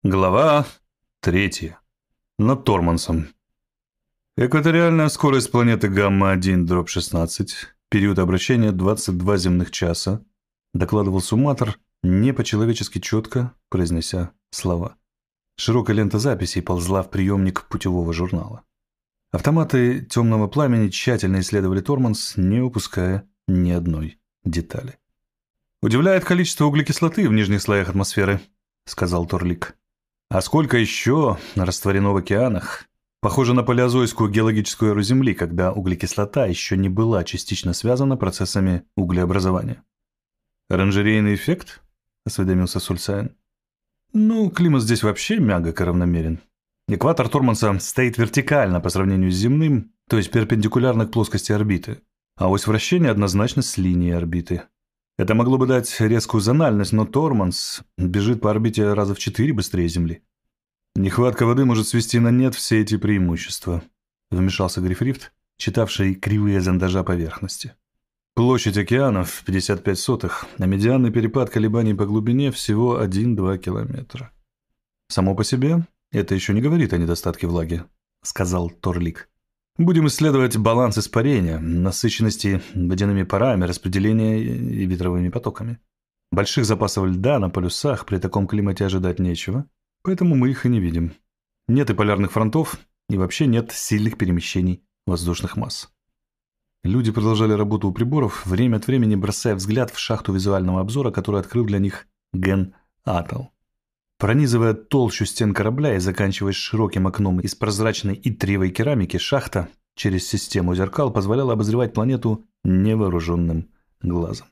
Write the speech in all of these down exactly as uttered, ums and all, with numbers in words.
Глава третья. Над Тормансом. Экваториальная скорость планеты Гамма один шестнадцать, период обращения двадцать два земных часа, докладывал сумматор, не по-человечески четко произнеся слова. Широкая лента записей ползла в приемник путевого журнала. Автоматы темного пламени тщательно исследовали Торманс, не упуская ни одной детали. «Удивляет количество углекислоты в нижних слоях атмосферы», — сказал Торлик. «А сколько еще растворено в океанах? Похоже на палеозойскую геологическую эру Земли, когда углекислота еще не была частично связана процессами углеобразования». «Оранжерейный эффект?» — осведомился Сульсайн. «Ну, климат здесь вообще мягок и равномерен. Экватор Торманса стоит вертикально по сравнению с земным, то есть перпендикулярно к плоскости орбиты, а ось вращения однозначно с линией орбиты. Это могло бы дать резкую зональность, но Торманс бежит по орбите раза в четыре быстрее Земли. Нехватка воды может свести на нет все эти преимущества», — вмешался Грифрифт, читавший кривые зондажа поверхности. «Площадь океанов пятьдесят пять сотых, а медианный перепад колебаний по глубине всего один-два километра. Само по себе это еще не говорит о недостатке влаги», — сказал Торлик. «Будем исследовать баланс испарения, насыщенности водяными парами, распределения и ветровыми потоками. Больших запасов льда на полюсах при таком климате ожидать нечего, поэтому мы их и не видим. Нет и полярных фронтов, и вообще нет сильных перемещений воздушных масс». Люди продолжали работу у приборов, время от времени бросая взгляд в шахту визуального обзора, которую открыл для них Ген Атл. Пронизывая толщу стен корабля и заканчиваясь широким окном из прозрачной итриевой керамики, шахта через систему зеркал позволяла обозревать планету невооруженным глазом.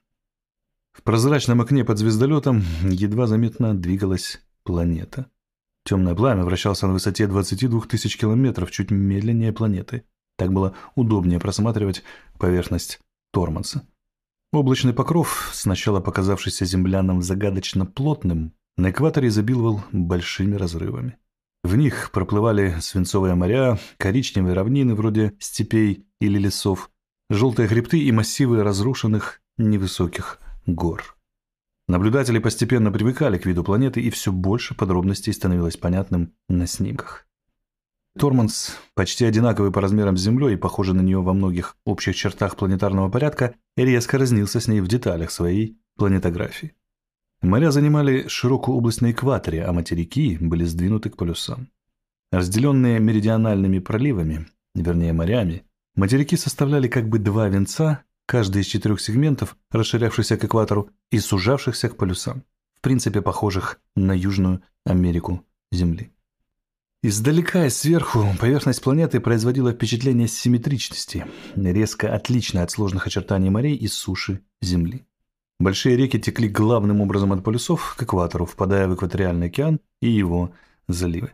В прозрачном окне под звездолетом едва заметно двигалась планета. Темное пламя вращался на высоте двадцати двух тысяч километров, чуть медленнее планеты. Так было удобнее просматривать поверхность Торманса. Облачный покров, сначала показавшийся землянам загадочно плотным, на экваторе изобиловал большими разрывами. В них проплывали свинцовые моря, коричневые равнины вроде степей или лесов, желтые хребты и массивы разрушенных невысоких гор. Наблюдатели постепенно привыкали к виду планеты, и все больше подробностей становилось понятным на снимках. Торманс, почти одинаковый по размерам с Землей и похожий на нее во многих общих чертах планетарного порядка, резко разнился с ней в деталях своей планетографии. Моря занимали широкую область на экваторе, а материки были сдвинуты к полюсам. Разделенные меридиональными проливами, вернее морями, материки составляли как бы два венца, каждый из четырех сегментов, расширявшихся к экватору и сужавшихся к полюсам, в принципе похожих на Южную Америку Земли. Издалека и сверху поверхность планеты производила впечатление симметричности, резко отличное от сложных очертаний морей и суши Земли. Большие реки текли главным образом от полюсов к экватору, впадая в экваториальный океан и его заливы.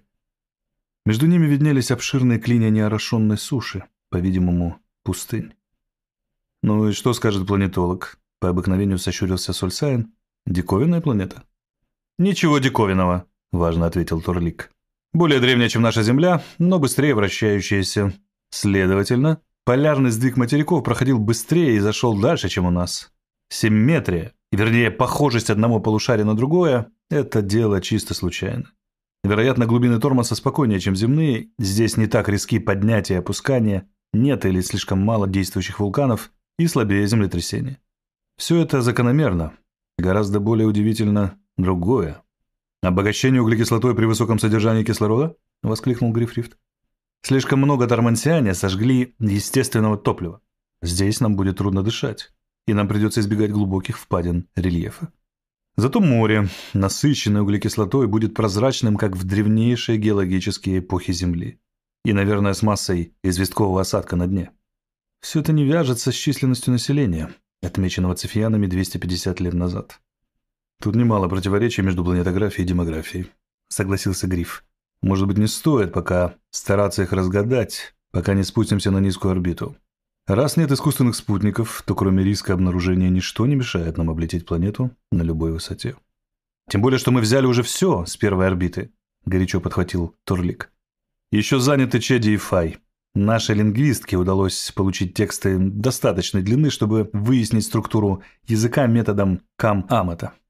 Между ними виднелись обширные клинья неорошенной суши, по-видимому, пустынь. «Ну и что скажет планетолог?» — по обыкновению сощурился Сульсайн. «Диковинная планета?» «Ничего диковинного», — важно ответил Торлик. «Более древняя, чем наша Земля, но быстрее вращающаяся. Следовательно, полярный сдвиг материков проходил быстрее и зашел дальше, чем у нас. Симметрия, вернее, похожесть одного полушария на другое – это дело чисто случайно. Вероятно, глубины Торманса спокойнее, чем земные, здесь не так риски поднятия и опускания, нет или слишком мало действующих вулканов и слабее землетрясения. Все это закономерно. Гораздо более удивительно другое. «Обогащение углекислотой при высоком содержании кислорода?» – воскликнул Грифрифт. «Слишком много тормансиане сожгли естественного топлива. Здесь нам будет трудно дышать, и нам придется избегать глубоких впадин рельефа. Зато море, насыщенное углекислотой, будет прозрачным, как в древнейшие геологические эпохи Земли, и, наверное, с массой известкового осадка на дне. Все это не вяжется с численностью населения, отмеченного цефиянами двести пятьдесят лет назад. Тут немало противоречий между планетографией и демографией», — согласился Гриф. «Может быть, не стоит пока стараться их разгадать, пока не спустимся на низкую орбиту. Раз нет искусственных спутников, то кроме риска обнаружения ничто не мешает нам облететь планету на любой высоте». «Тем более, что мы взяли уже все с первой орбиты», — горячо подхватил Торлик. «Еще заняты Чеди и Фай. Нашей лингвистке удалось получить тексты достаточной длины, чтобы выяснить структуру языка методом Кам-Амата.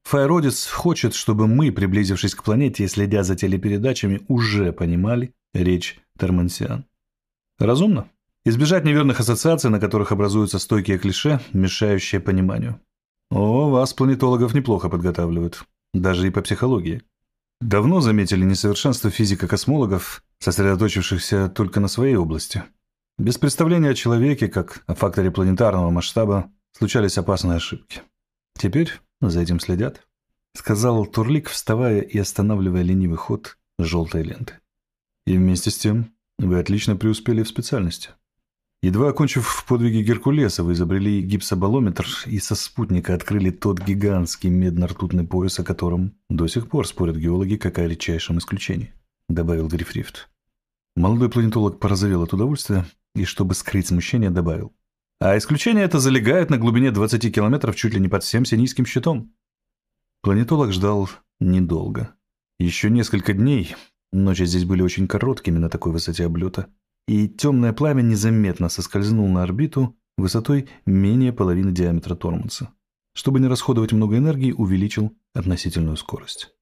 Файродис хочет, чтобы мы, приблизившись к планете и следя за телепередачами, уже понимали речь тормансиан. Разумно? Избежать неверных ассоциаций, на которых образуются стойкие клише, мешающие пониманию. О, вас, планетологов, неплохо подготавливают. Даже и по психологии. Давно заметили несовершенство физико-космологов, сосредоточившихся только на своей области. Без представления о человеке, как о факторе планетарного масштаба, случались опасные ошибки. Теперь за этим следят, сказал Турлик, вставая и останавливая ленивый ход желтой ленты. И вместе с тем вы отлично преуспели в специальности. Едва окончив подвиги Геркулеса, вы изобрели гипсобалометр и со спутника открыли тот гигантский медно-ртутный пояс, о котором до сих пор спорят геологи как о редчайшем исключении, добавил Грифрифт. Молодой планетолог порозовел от удовольствия и, чтобы скрыть смущение, добавил. А исключение это залегает на глубине двадцати километров чуть ли не под всем Синийским щитом. Планетолог ждал недолго. Еще несколько дней, ночи здесь были очень короткими на такой высоте облета, и темное пламя незаметно соскользнуло на орбиту высотой менее половины диаметра Торманса. Чтобы не расходовать много энергии, увеличил относительную скорость.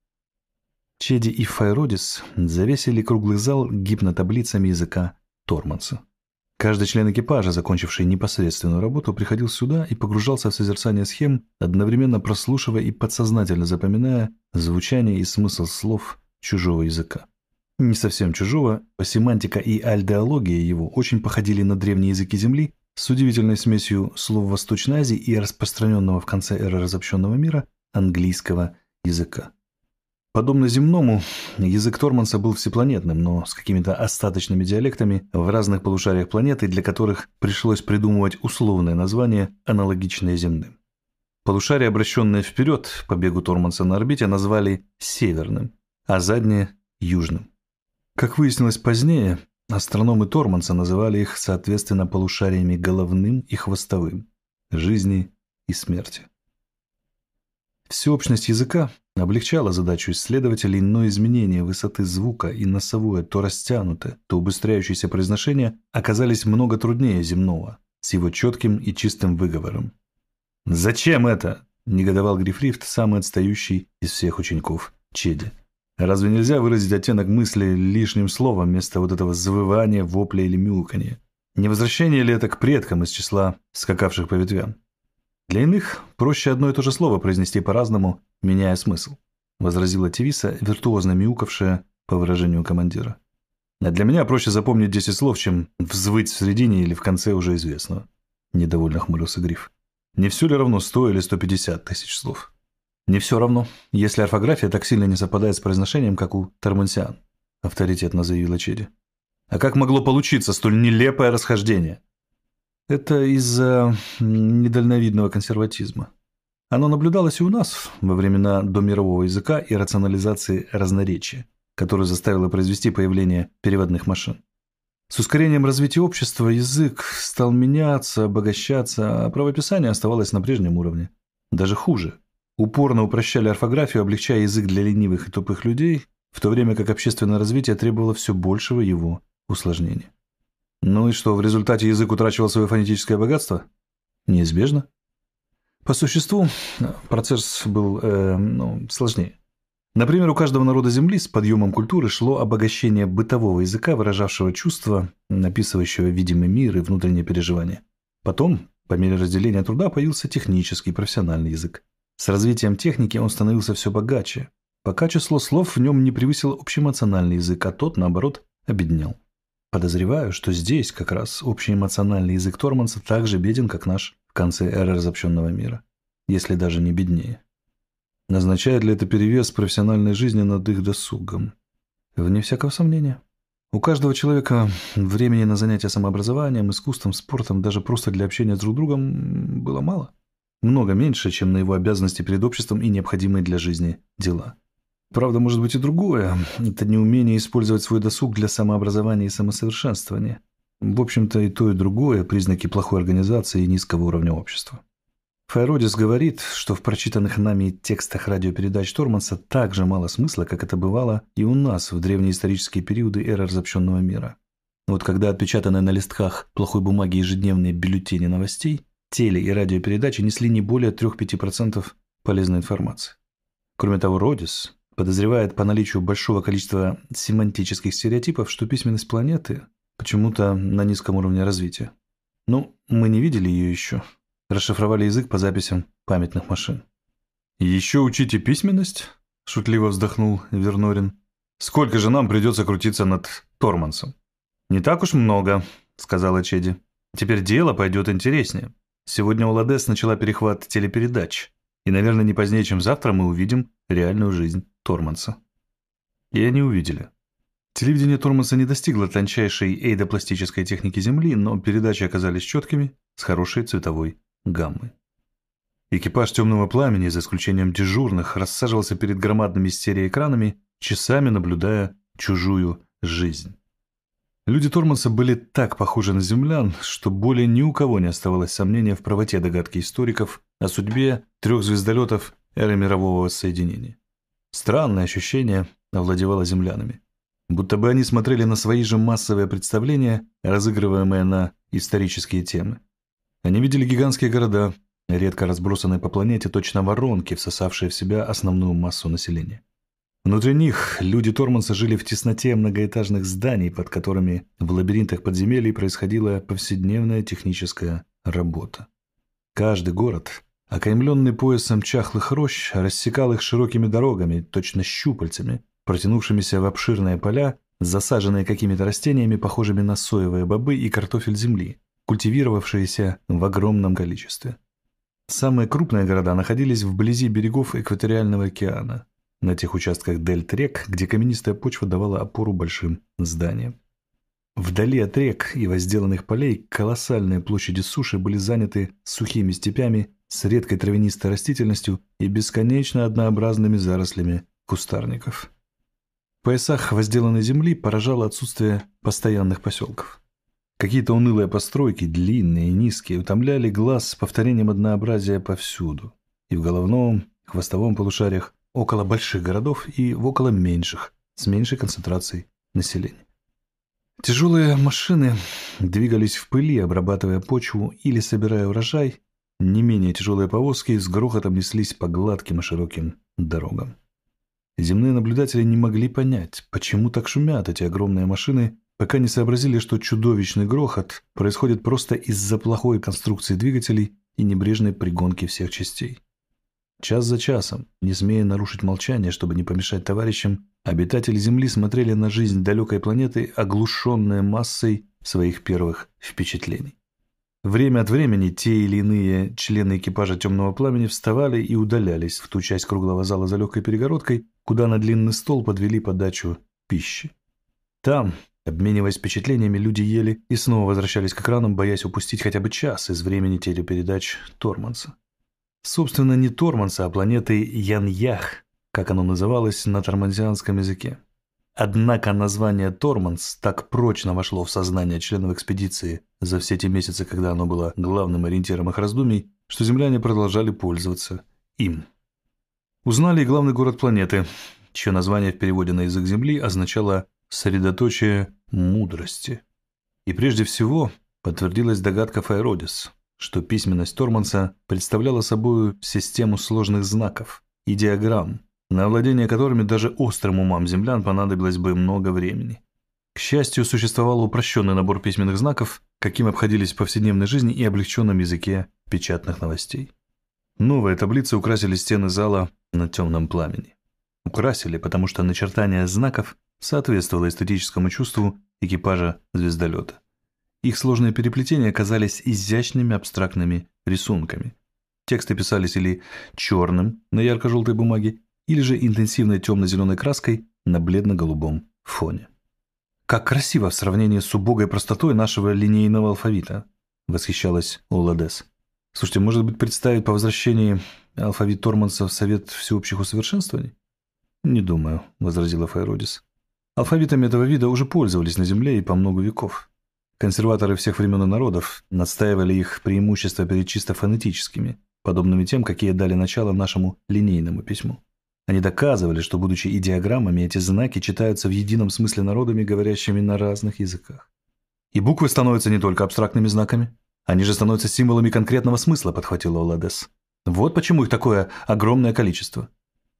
Чеди и Файродис завесили круглый зал гипнотаблицами языка Торманса. Каждый член экипажа, закончивший непосредственную работу, приходил сюда и погружался в созерцание схем, одновременно прослушивая и подсознательно запоминая звучание и смысл слов чужого языка. Не совсем чужого, семантика и альдеология его очень походили на древние языки Земли с удивительной смесью слов Восточной Азии и распространенного в конце эры разобщенного мира английского языка. Подобно земному, язык Торманса был всепланетным, но с какими-то остаточными диалектами в разных полушариях планеты, для которых пришлось придумывать условное название, аналогичное земным. Полушарие, обращенное вперед по бегу Торманса на орбите, назвали северным, а заднее – южным. Как выяснилось позднее, астрономы Торманса называли их, соответственно, полушариями головным и хвостовым, жизни и смерти. Всеобщность языка облегчала задачу исследователей, но изменения высоты звука и носовое, то растянутое, то убыстряющееся произношение оказались много труднее земного, с его четким и чистым выговором. «Зачем это?» – негодовал Грифрифт, самый отстающий из всех учеников Чеди. «Разве нельзя выразить оттенок мысли лишним словом вместо вот этого завывания, вопля или мяуканья? Не возвращение ли это к предкам из числа скакавших по ветвям? Для иных проще одно и то же слово произнести по-разному, меняя смысл», — возразила Тевиса, виртуозно мяукавшая по выражению командира. «А для меня проще запомнить десять слов, чем взвыть в середине или в конце уже известного», — недовольно хмурился Гриф. «Не все ли равно сто или сто пятьдесят тысяч слов?» «Не все равно, если орфография так сильно не совпадает с произношением, как у тормансиан», — авторитетно заявила Чеди. «А как могло получиться столь нелепое расхождение?» «Это из-за недальновидного консерватизма. Оно наблюдалось и у нас во времена домирового языка и рационализации разноречия, которую заставило произвести появление переводных машин. С ускорением развития общества язык стал меняться, обогащаться, а правописание оставалось на прежнем уровне. Даже хуже. Упорно упрощали орфографию, облегчая язык для ленивых и тупых людей, в то время как общественное развитие требовало все большего его усложнения. Ну и что, в результате язык утрачивал свое фонетическое богатство? Неизбежно. По существу процесс был э, ну, сложнее. Например, у каждого народа Земли с подъемом культуры шло обогащение бытового языка, выражавшего чувства, описывающего видимый мир и внутренние переживания. Потом, по мере разделения труда, появился технический, профессиональный язык. С развитием техники он становился все богаче, пока число слов в нем не превысило общеэмоциональный язык, а тот, наоборот, обеднял. Подозреваю, что здесь как раз общеэмоциональный язык Торманса так же беден, как наш в конце эры разобщенного мира, если даже не беднее. Назначает ли это перевес профессиональной жизни над их досугом? Вне всякого сомнения. У каждого человека времени на занятия самообразованием, искусством, спортом, даже просто для общения с друг другом было мало. Много меньше, чем на его обязанности перед обществом и необходимые для жизни дела. Правда, может быть и другое. Это неумение использовать свой досуг для самообразования и самосовершенствования. В общем-то, и то, и другое – признаки плохой организации и низкого уровня общества. Файродис говорит, что в прочитанных нами текстах радиопередач Торманса так же мало смысла, как это бывало и у нас в древние исторические периоды эры разобщенного мира. Вот когда отпечатанные на листках плохой бумаги ежедневные бюллетени новостей, теле- и радиопередачи несли не более три-пять процентов полезной информации. Кроме того, Родис подозревает по наличию большого количества семантических стереотипов, что письменность планеты почему-то на низком уровне развития. Ну, мы не видели ее еще. Расшифровали язык по записям памятных машин. «Еще учите письменность?» – шутливо вздохнул Вернорин. «Сколько же нам придется крутиться над Тормансом?» «Не так уж много», – сказала Чеди. «Теперь дело пойдет интереснее. Сегодня Оладес начала перехват телепередач, и, наверное, не позднее, чем завтра мы увидим реальную жизнь Торманса». И они увидели. Телевидение Торманса не достигло тончайшей эйдопластической техники Земли, но передачи оказались четкими, с хорошей цветовой гаммой. Экипаж «Темного пламени», за исключением дежурных, рассаживался перед громадными стереоэкранами, часами наблюдая чужую жизнь. Люди Торманса были так похожи на землян, что более ни у кого не оставалось сомнения в правоте догадки историков о судьбе трех звездолетов эры мирового воссоединения. Странное ощущение овладевало землянами. Будто бы они смотрели на свои же массовые представления, разыгрываемые на исторические темы. Они видели гигантские города, редко разбросанные по планете, точно воронки, всосавшие в себя основную массу населения. Внутри них люди Торманса жили в тесноте многоэтажных зданий, под которыми в лабиринтах подземелий происходила повседневная техническая работа. Каждый город, окаймленный поясом чахлых рощ, рассекал их широкими дорогами, точно щупальцами, протянувшимися в обширные поля, засаженные какими-то растениями, похожими на соевые бобы и картофель земли, культивировавшиеся в огромном количестве. Самые крупные города находились вблизи берегов экваториального океана, на тех участках дельт рек, где каменистая почва давала опору большим зданиям. Вдали от рек и возделанных полей колоссальные площади суши были заняты сухими степями с редкой травянистой растительностью и бесконечно однообразными зарослями кустарников. В поясах возделанной земли поражало отсутствие постоянных поселков. Какие-то унылые постройки, длинные и низкие, утомляли глаз повторением однообразия повсюду. И в головном, хвостовом полушариях, около больших городов и в около меньших, с меньшей концентрацией населения. Тяжелые машины двигались в пыли, обрабатывая почву или собирая урожай. Не менее тяжелые повозки с грохотом неслись по гладким и широким дорогам. Земные наблюдатели не могли понять, почему так шумят эти огромные машины, пока не сообразили, что чудовищный грохот происходит просто из-за плохой конструкции двигателей и небрежной пригонки всех частей. Час за часом, не смея нарушить молчание, чтобы не помешать товарищам, обитатели Земли смотрели на жизнь далекой планеты, оглушенные массой своих первых впечатлений. Время от времени те или иные члены экипажа «Темного пламени» вставали и удалялись в ту часть круглого зала за легкой перегородкой, куда на длинный стол подвели подачу пищи. Там, обмениваясь впечатлениями, люди ели и снова возвращались к экранам, боясь упустить хотя бы час из времени телепередач Торманса. Собственно, не Торманса, а планеты Яньях, как оно называлось на тормансианском языке. Однако название Торманс так прочно вошло в сознание членов экспедиции за все те месяцы, когда оно было главным ориентиром их раздумий, что земляне продолжали пользоваться им. Узнали и главный город планеты, чье название в переводе на язык Земли означало «средоточие мудрости». И прежде всего подтвердилась догадка Файродис, что письменность Торманса представляла собой систему сложных знаков и диаграмм, на овладение которыми даже острым умам землян понадобилось бы много времени. К счастью, существовал упрощенный набор письменных знаков, каким обходились в повседневной жизни и облегченном языке печатных новостей. Новые таблицы украсили стены зала на темном пламени. Украсили, потому что начертание знаков соответствовало эстетическому чувству экипажа звездолета. Их сложные переплетения казались изящными абстрактными рисунками. Тексты писались или черным на ярко-желтой бумаге, или же интенсивной темно-зеленой краской на бледно-голубом фоне. «Как красиво в сравнении с убогой простотой нашего линейного алфавита!» — восхищалась Оладес. «Слушайте, может быть, представить по возвращении алфавит Торманса в Совет всеобщих усовершенствований?» «Не думаю», — возразила Файродис. «Алфавитами этого вида уже пользовались на Земле и по много веков. Консерваторы всех времен и народов настаивали их преимущества перед чисто фонетическими, подобными тем, какие дали начало нашему линейному письму. Они доказывали, что, будучи идеограммами, эти знаки читаются в едином смысле народами, говорящими на разных языках. И буквы становятся не только абстрактными знаками, они же становятся символами конкретного смысла», — подхватила Оладес. «Вот почему их такое огромное количество».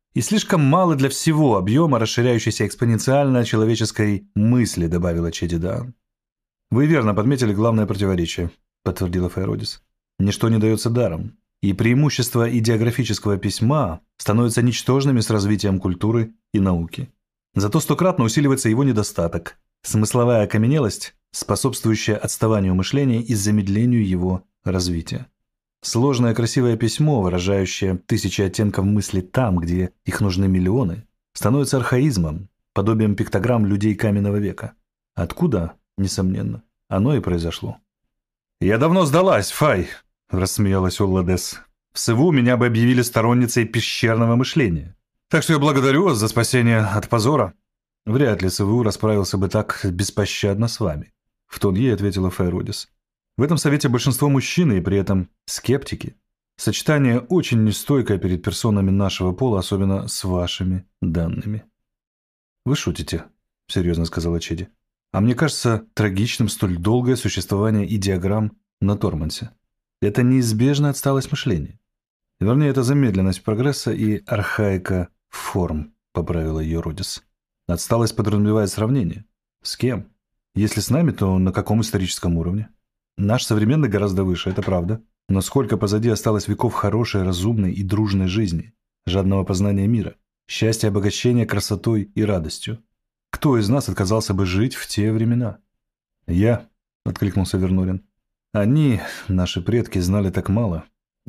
И слишком мало для всего объема расширяющейся экспоненциально человеческой мысли, добавила Чеди Даан. Вы верно подметили главное противоречие, подтвердила Файродис. Ничто не дается даром, и преимущества идеографического письма становятся ничтожными с развитием культуры и науки. Зато стократно усиливается его недостаток – смысловая окаменелость, способствующая отставанию мышления и замедлению его развития. Сложное красивое письмо, выражающее тысячи оттенков мысли там, где их нужны миллионы, становится архаизмом, подобием пиктограмм людей каменного века. Откуда, несомненно, оно и произошло. «Я давно сдалась, Фай!» – рассмеялась Олладес. «В Сыву меня бы объявили сторонницей пещерного мышления. Так что я благодарю вас за спасение от позора». «Вряд ли Сыву расправился бы так беспощадно с вами», – в тон ей ответила Файродис. «В этом совете большинство мужчины и при этом скептики. Сочетание очень нестойкое перед персонами нашего пола, особенно с вашими данными». «Вы шутите», – серьезно сказала Чеди. «А мне кажется трагичным столь долгое существование идеограмм на Тормансе. Это неизбежная отсталость мышления. Вернее, это замедленность прогресса и архаика форм», – поправила ее Родис. «Отсталость подразумевает сравнение. С кем? Если с нами, то на каком историческом уровне? Наш современный гораздо выше, это правда. Но сколько позади осталось веков хорошей, разумной и дружной жизни, жадного познания мира, счастья, обогащения красотой и радостью. Кто из нас отказался бы жить в те времена?» «Я», — откликнулся Вернорин. «Они, наши предки, знали так мало.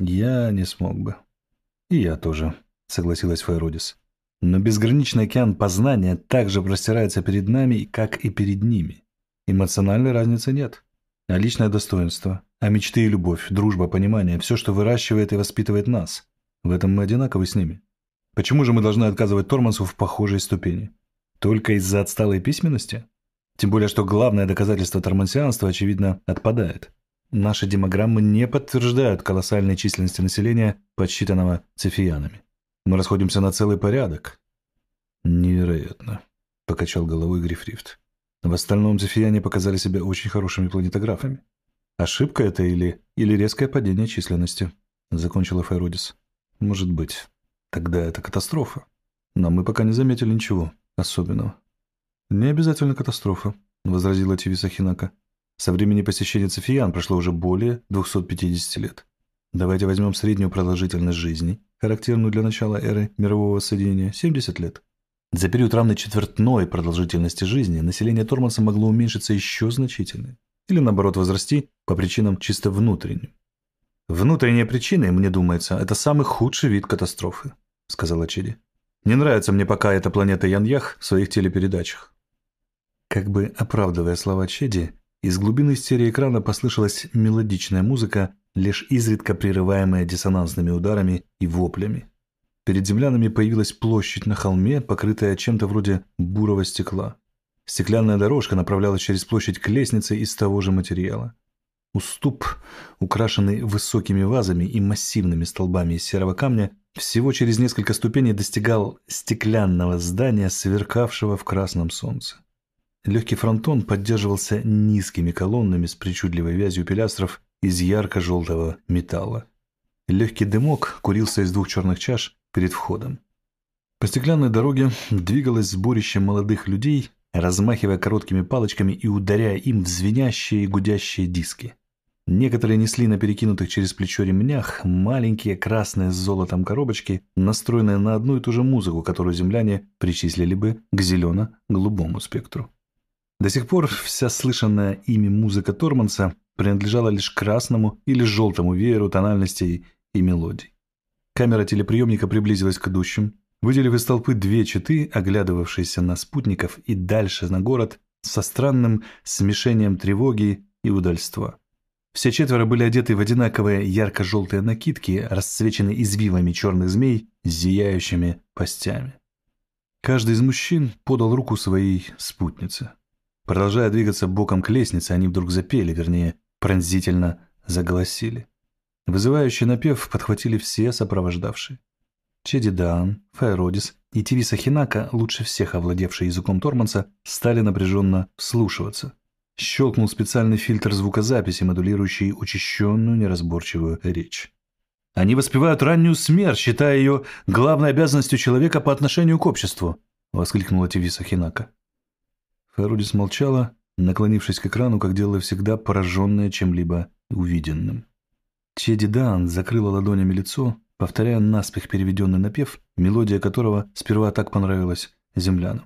Я не смог бы». «И я тоже», — согласилась Файродис. «Но безграничный океан познания также простирается перед нами, как и перед ними. Эмоциональной разницы нет. А личное достоинство, а мечты и любовь, дружба, понимание – все, что выращивает и воспитывает нас. В этом мы одинаковы с ними. Почему же мы должны отказывать Тормансу в похожей ступени? Только из-за отсталой письменности? Тем более, что главное доказательство тормансианства, очевидно, отпадает. Наши демограммы не подтверждают колоссальной численности населения, подсчитанного цефиянами. Мы расходимся на целый порядок». «Невероятно», – покачал головой Грифрифт. «В остальном цефияне показали себя очень хорошими планетографами. Ошибка это или, или резкое падение численности?» – закончила Файродис. «Может быть. Тогда это катастрофа. Но мы пока не заметили ничего особенного». «Не обязательно катастрофа», – возразила Тивиса Хинака. «Со времени посещения цефиян прошло уже более двухсот пятидесяти лет. Давайте возьмем среднюю продолжительность жизни, характерную для начала эры мирового соединения – семьдесят лет. За период, равный четвертной продолжительности жизни, население Торманса могло уменьшиться еще значительно. Или, наоборот, возрасти по причинам чисто внутренним. «Внутренние причины, мне думается, это самый худший вид катастрофы», — сказала Чеди. «Не нравится мне пока эта планета Яньях в своих телепередачах». Как бы оправдывая слова Чеди, из глубины стереоэкрана послышалась мелодичная музыка, лишь изредка прерываемая диссонансными ударами и воплями. Перед землянами появилась площадь на холме, покрытая чем-то вроде бурого стекла. Стеклянная дорожка направлялась через площадь к лестнице из того же материала. Уступ, украшенный высокими вазами и массивными столбами из серого камня, всего через несколько ступеней достигал стеклянного здания, сверкавшего в красном солнце. Легкий фронтон поддерживался низкими колоннами с причудливой вязью пилястров из ярко-желтого металла. Легкий дымок курился из двух черных чаш перед входом. По стеклянной дороге двигалось сборище молодых людей, размахивая короткими палочками и ударяя им в звенящие и гудящие диски. Некоторые несли на перекинутых через плечо ремнях маленькие красные с золотом коробочки, настроенные на одну и ту же музыку, которую земляне причислили бы к зелено-голубому спектру. До сих пор вся слышанная ими музыка Торманса принадлежала лишь красному или желтому вееру тональностей и мелодий. Камера телеприемника приблизилась к идущим, выделив из толпы две четы, оглядывавшиеся на спутников и дальше на город со странным смешением тревоги и удальства. Все четверо были одеты в одинаковые ярко-желтые накидки, расцвеченные извивами черных змей с зияющими пастями. Каждый из мужчин подал руку своей спутнице. Продолжая двигаться боком к лестнице, они вдруг запели, вернее, пронзительно заголосили. Вызывающий напев подхватили все сопровождавшие. Чеди Даан, Файродис и Тивиса Хинака, лучше всех овладевшие языком Торманса, стали напряженно вслушиваться. Щелкнул специальный фильтр звукозаписи, модулирующий учащенную неразборчивую речь. Они воспевают раннюю смерть, считая ее главной обязанностью человека по отношению к обществу», — воскликнула Тивиса Хинака. Файрудис молчала, наклонившись к экрану, как делала всегда, пораженная чем-либо увиденным. Чеди Даан закрыла ладонями лицо, повторяя наспех переведенный напев, мелодия которого сперва так понравилась землянам.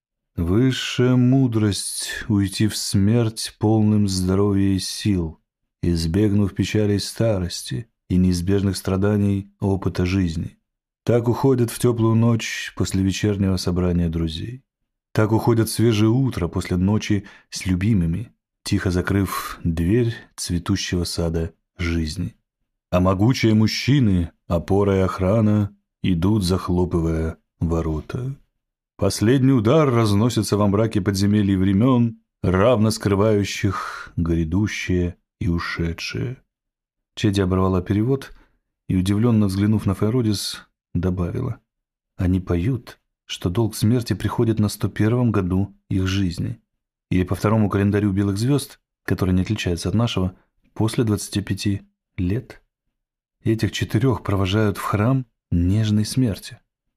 «Высшая мудрость — уйти в смерть полным здоровья и сил, избегнув печалей старости и неизбежных страданий опыта жизни. Так уходят в теплую ночь после вечернего собрания друзей. Так уходят в свежее утро после ночи с любимыми, тихо закрыв дверь цветущего сада жизни. А могучие мужчины, опора и охрана, идут, захлопывая ворота. Последний удар разносится во мраке подземелий времен, равно скрывающих грядущее и ушедшее». Чеди оборвала перевод и, удивленно взглянув на Файрудис, добавила: «Они поют, что долг смерти приходит на сто первом году их жизни, или по второму календарю белых звезд, который не отличается от нашего, после двадцати пяти лет. Этих четырех провожают в храм нежной смерти».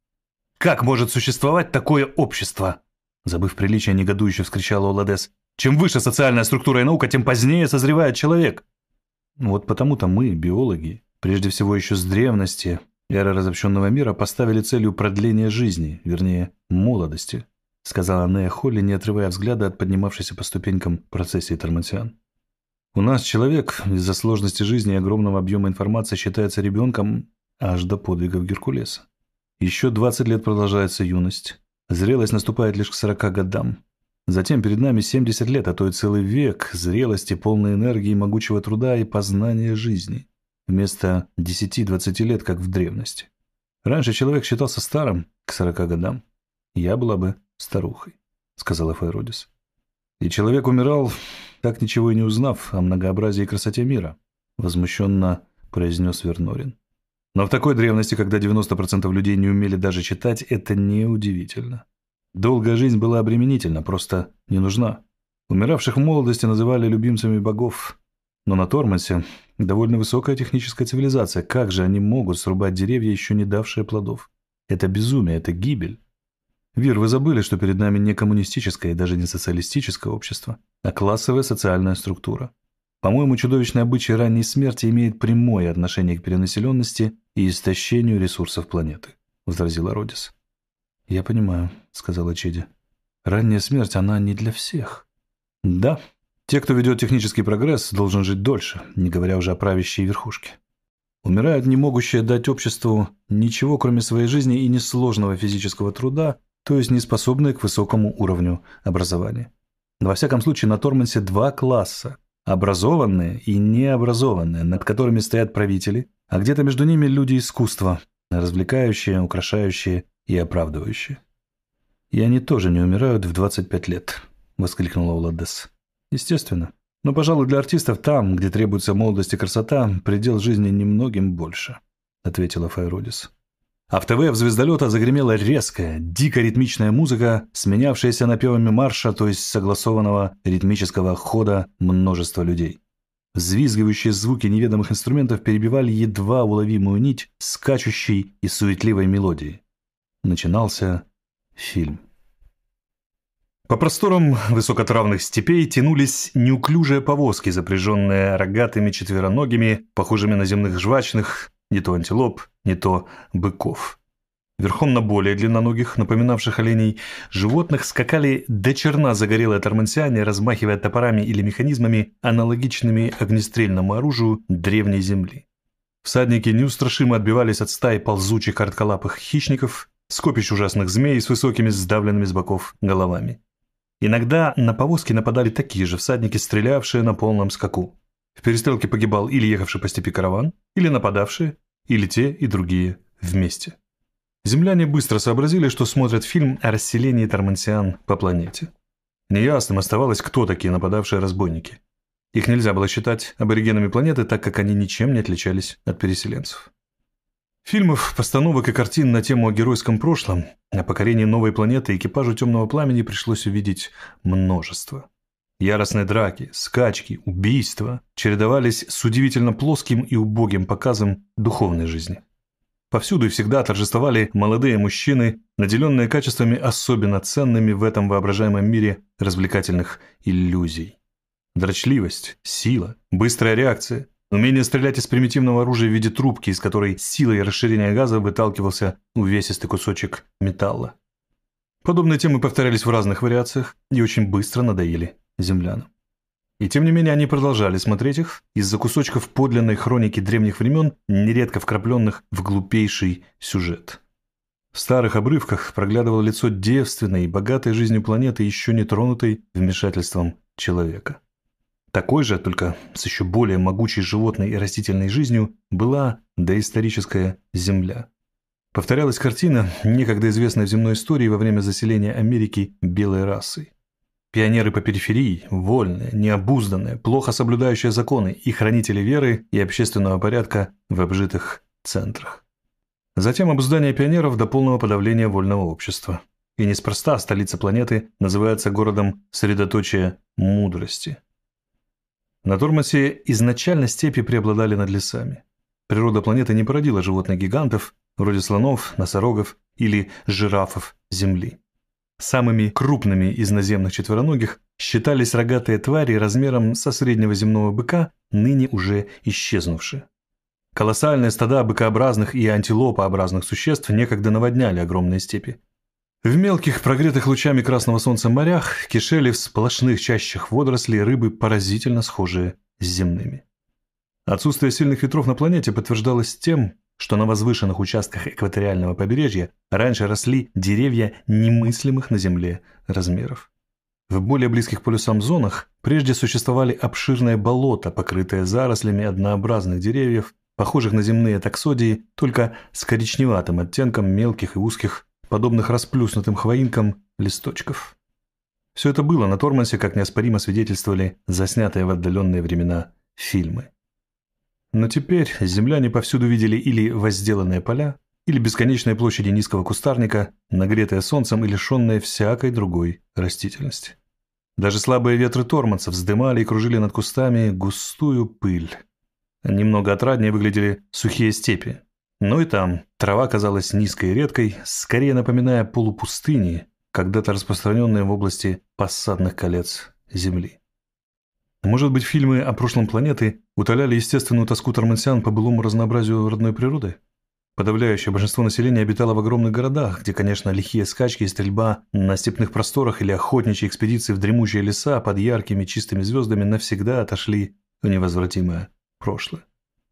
«Как может существовать такое общество?» Забыв приличие, негодующе вскричала Оладес. «Чем выше социальная структура и наука, тем позднее созревает человек». Вот потому-то мы, биологи, прежде всего еще с древности, эры разобщенного мира, поставили целью продления жизни, вернее, молодости, сказала Нея Холли, не отрывая взгляда от поднимавшейся по ступенькам процессии Тормансиан. «У нас человек из-за сложности жизни и огромного объема информации считается ребенком аж до подвигов Геркулеса. Еще двадцать лет продолжается юность. Зрелость наступает лишь к сорока годам. Затем перед нами семьдесят лет, а то и целый век зрелости, полной энергии, могучего труда и познания жизни. Вместо десяти-двадцати лет, как в древности. Раньше человек считался старым к сорока годам. Я была бы старухой», — сказала Файрудис. «И человек умирал, так ничего и не узнав о многообразии и красоте мира», — возмущенно произнес Вернорин. «Но в такой древности, когда девяносто процентов людей не умели даже читать, это неудивительно. Долгая жизнь была обременительна, просто не нужна. Умиравших в молодости называли любимцами богов. Но на Тормансе довольно высокая техническая цивилизация. Как же они могут срубать деревья, еще не давшие плодов? Это безумие, это гибель. Вир, вы забыли, что перед нами не коммунистическое и даже не социалистическое общество, а классовая социальная структура. По-моему, чудовищный обычай ранней смерти имеет прямое отношение к перенаселенности и истощению ресурсов планеты», — возразила Родис. «Я понимаю», — сказала Чеди. «Ранняя смерть, она не для всех». «Да, те, кто ведет технический прогресс, должен жить дольше, не говоря уже о правящей верхушке. Умирают не могущие дать обществу ничего, кроме своей жизни и несложного физического труда, то есть не способные к высокому уровню образования. Во всяком случае, на Тормансе два класса. Образованные и необразованные, над которыми стоят правители, а где-то между ними люди искусства, развлекающие, украшающие и оправдывающие. «И они тоже не умирают в двадцать пять лет», — воскликнула Оладес. «Естественно. Но, пожалуй, для артистов там, где требуется молодость и красота, предел жизни немногим больше», — ответила Файрудис. А в ТВ в звездолета загремела резкая, дико ритмичная музыка, сменявшаяся напевами марша, то есть согласованного ритмического хода множества людей. Взвизгивающие звуки неведомых инструментов перебивали едва уловимую нить скачущей и суетливой мелодии. Начинался фильм. По просторам высокотравных степей тянулись неуклюжие повозки, запряженные рогатыми четвероногими, похожими на земных жвачных, не то антилоп, не то быков. Верхом на более длинноногих, напоминавших оленей, животных скакали до черна загорелые тормансиане, размахивая топорами или механизмами, аналогичными огнестрельному оружию древней земли. Всадники неустрашимо отбивались от стаи ползучих коротколапых хищников, скопищ ужасных змей с высокими сдавленными с боков головами. Иногда на повозки нападали такие же всадники, стрелявшие на полном скаку. В перестрелке погибал или ехавший по степи караван, или нападавшие, или те и другие вместе. Земляне быстро сообразили, что смотрят фильм о расселении тормансиан по планете. Неясным оставалось, кто такие нападавшие разбойники. Их нельзя было считать аборигенами планеты, так как они ничем не отличались от переселенцев. Фильмов, постановок и картин на тему о геройском прошлом, о покорении новой планеты экипажу «Темного пламени» пришлось увидеть множество. Яростные драки, скачки, убийства чередовались с удивительно плоским и убогим показом духовной жизни. Повсюду и всегда торжествовали молодые мужчины, наделенные качествами особенно ценными в этом воображаемом мире развлекательных иллюзий. Дрочливость, сила, быстрая реакция, умение стрелять из примитивного оружия в виде трубки, из которой силой расширения газа выталкивался увесистый кусочек металла. Подобные темы повторялись в разных вариациях и очень быстро надоели землянам. И тем не менее они продолжали смотреть их из-за кусочков подлинной хроники древних времен, нередко вкрапленных в глупейший сюжет. В старых обрывках проглядывало лицо девственной и богатой жизнью планеты, еще не тронутой вмешательством человека. Такой же, только с еще более могучей животной и растительной жизнью, была доисторическая Земля. Повторялась картина, некогда известная в земной истории во время заселения Америки белой расой. Пионеры по периферии, вольные, необузданные, плохо соблюдающие законы и хранители веры и общественного порядка в обжитых центрах. Затем обуздание пионеров до полного подавления вольного общества. И неспроста столица планеты называется городом средоточия мудрости. На Тормосе изначально степи преобладали над лесами. Природа планеты не породила животных-гигантов, вроде слонов, носорогов или жирафов Земли. Самыми крупными из наземных четвероногих считались рогатые твари размером со среднего земного быка, ныне уже исчезнувшие. Колоссальные стада быкообразных и антилопообразных существ некогда наводняли огромные степи. В мелких, прогретых лучами красного солнца морях кишели в сплошных чащах водорослей рыбы, поразительно схожие с земными. Отсутствие сильных ветров на планете подтверждалось тем, что на возвышенных участках экваториального побережья раньше росли деревья немыслимых на Земле размеров. В более близких полюсам зонах прежде существовали обширные болота, покрытые зарослями однообразных деревьев, похожих на земные таксодии, только с коричневатым оттенком мелких и узких, подобных расплюснутым хвоинкам, листочков. Все это было на Тормосе, как неоспоримо свидетельствовали заснятые в отдаленные времена фильмы. Но теперь земляне повсюду видели или возделанные поля, или бесконечные площади низкого кустарника, нагретые солнцем и лишенные всякой другой растительности. Даже слабые ветры Тормоса вздымали и кружили над кустами густую пыль. Немного отраднее выглядели сухие степи. Но и там трава казалась низкой и редкой, скорее напоминая полупустыни, когда-то распространенные в области пассатных колец Земли. Может быть, фильмы о прошлом планеты утоляли естественную тоску тормансян по былому разнообразию родной природы? Подавляющее большинство населения обитало в огромных городах, где, конечно, лихие скачки и стрельба на степных просторах или охотничьи экспедиции в дремучие леса под яркими чистыми звездами навсегда отошли в невозвратимое прошлое.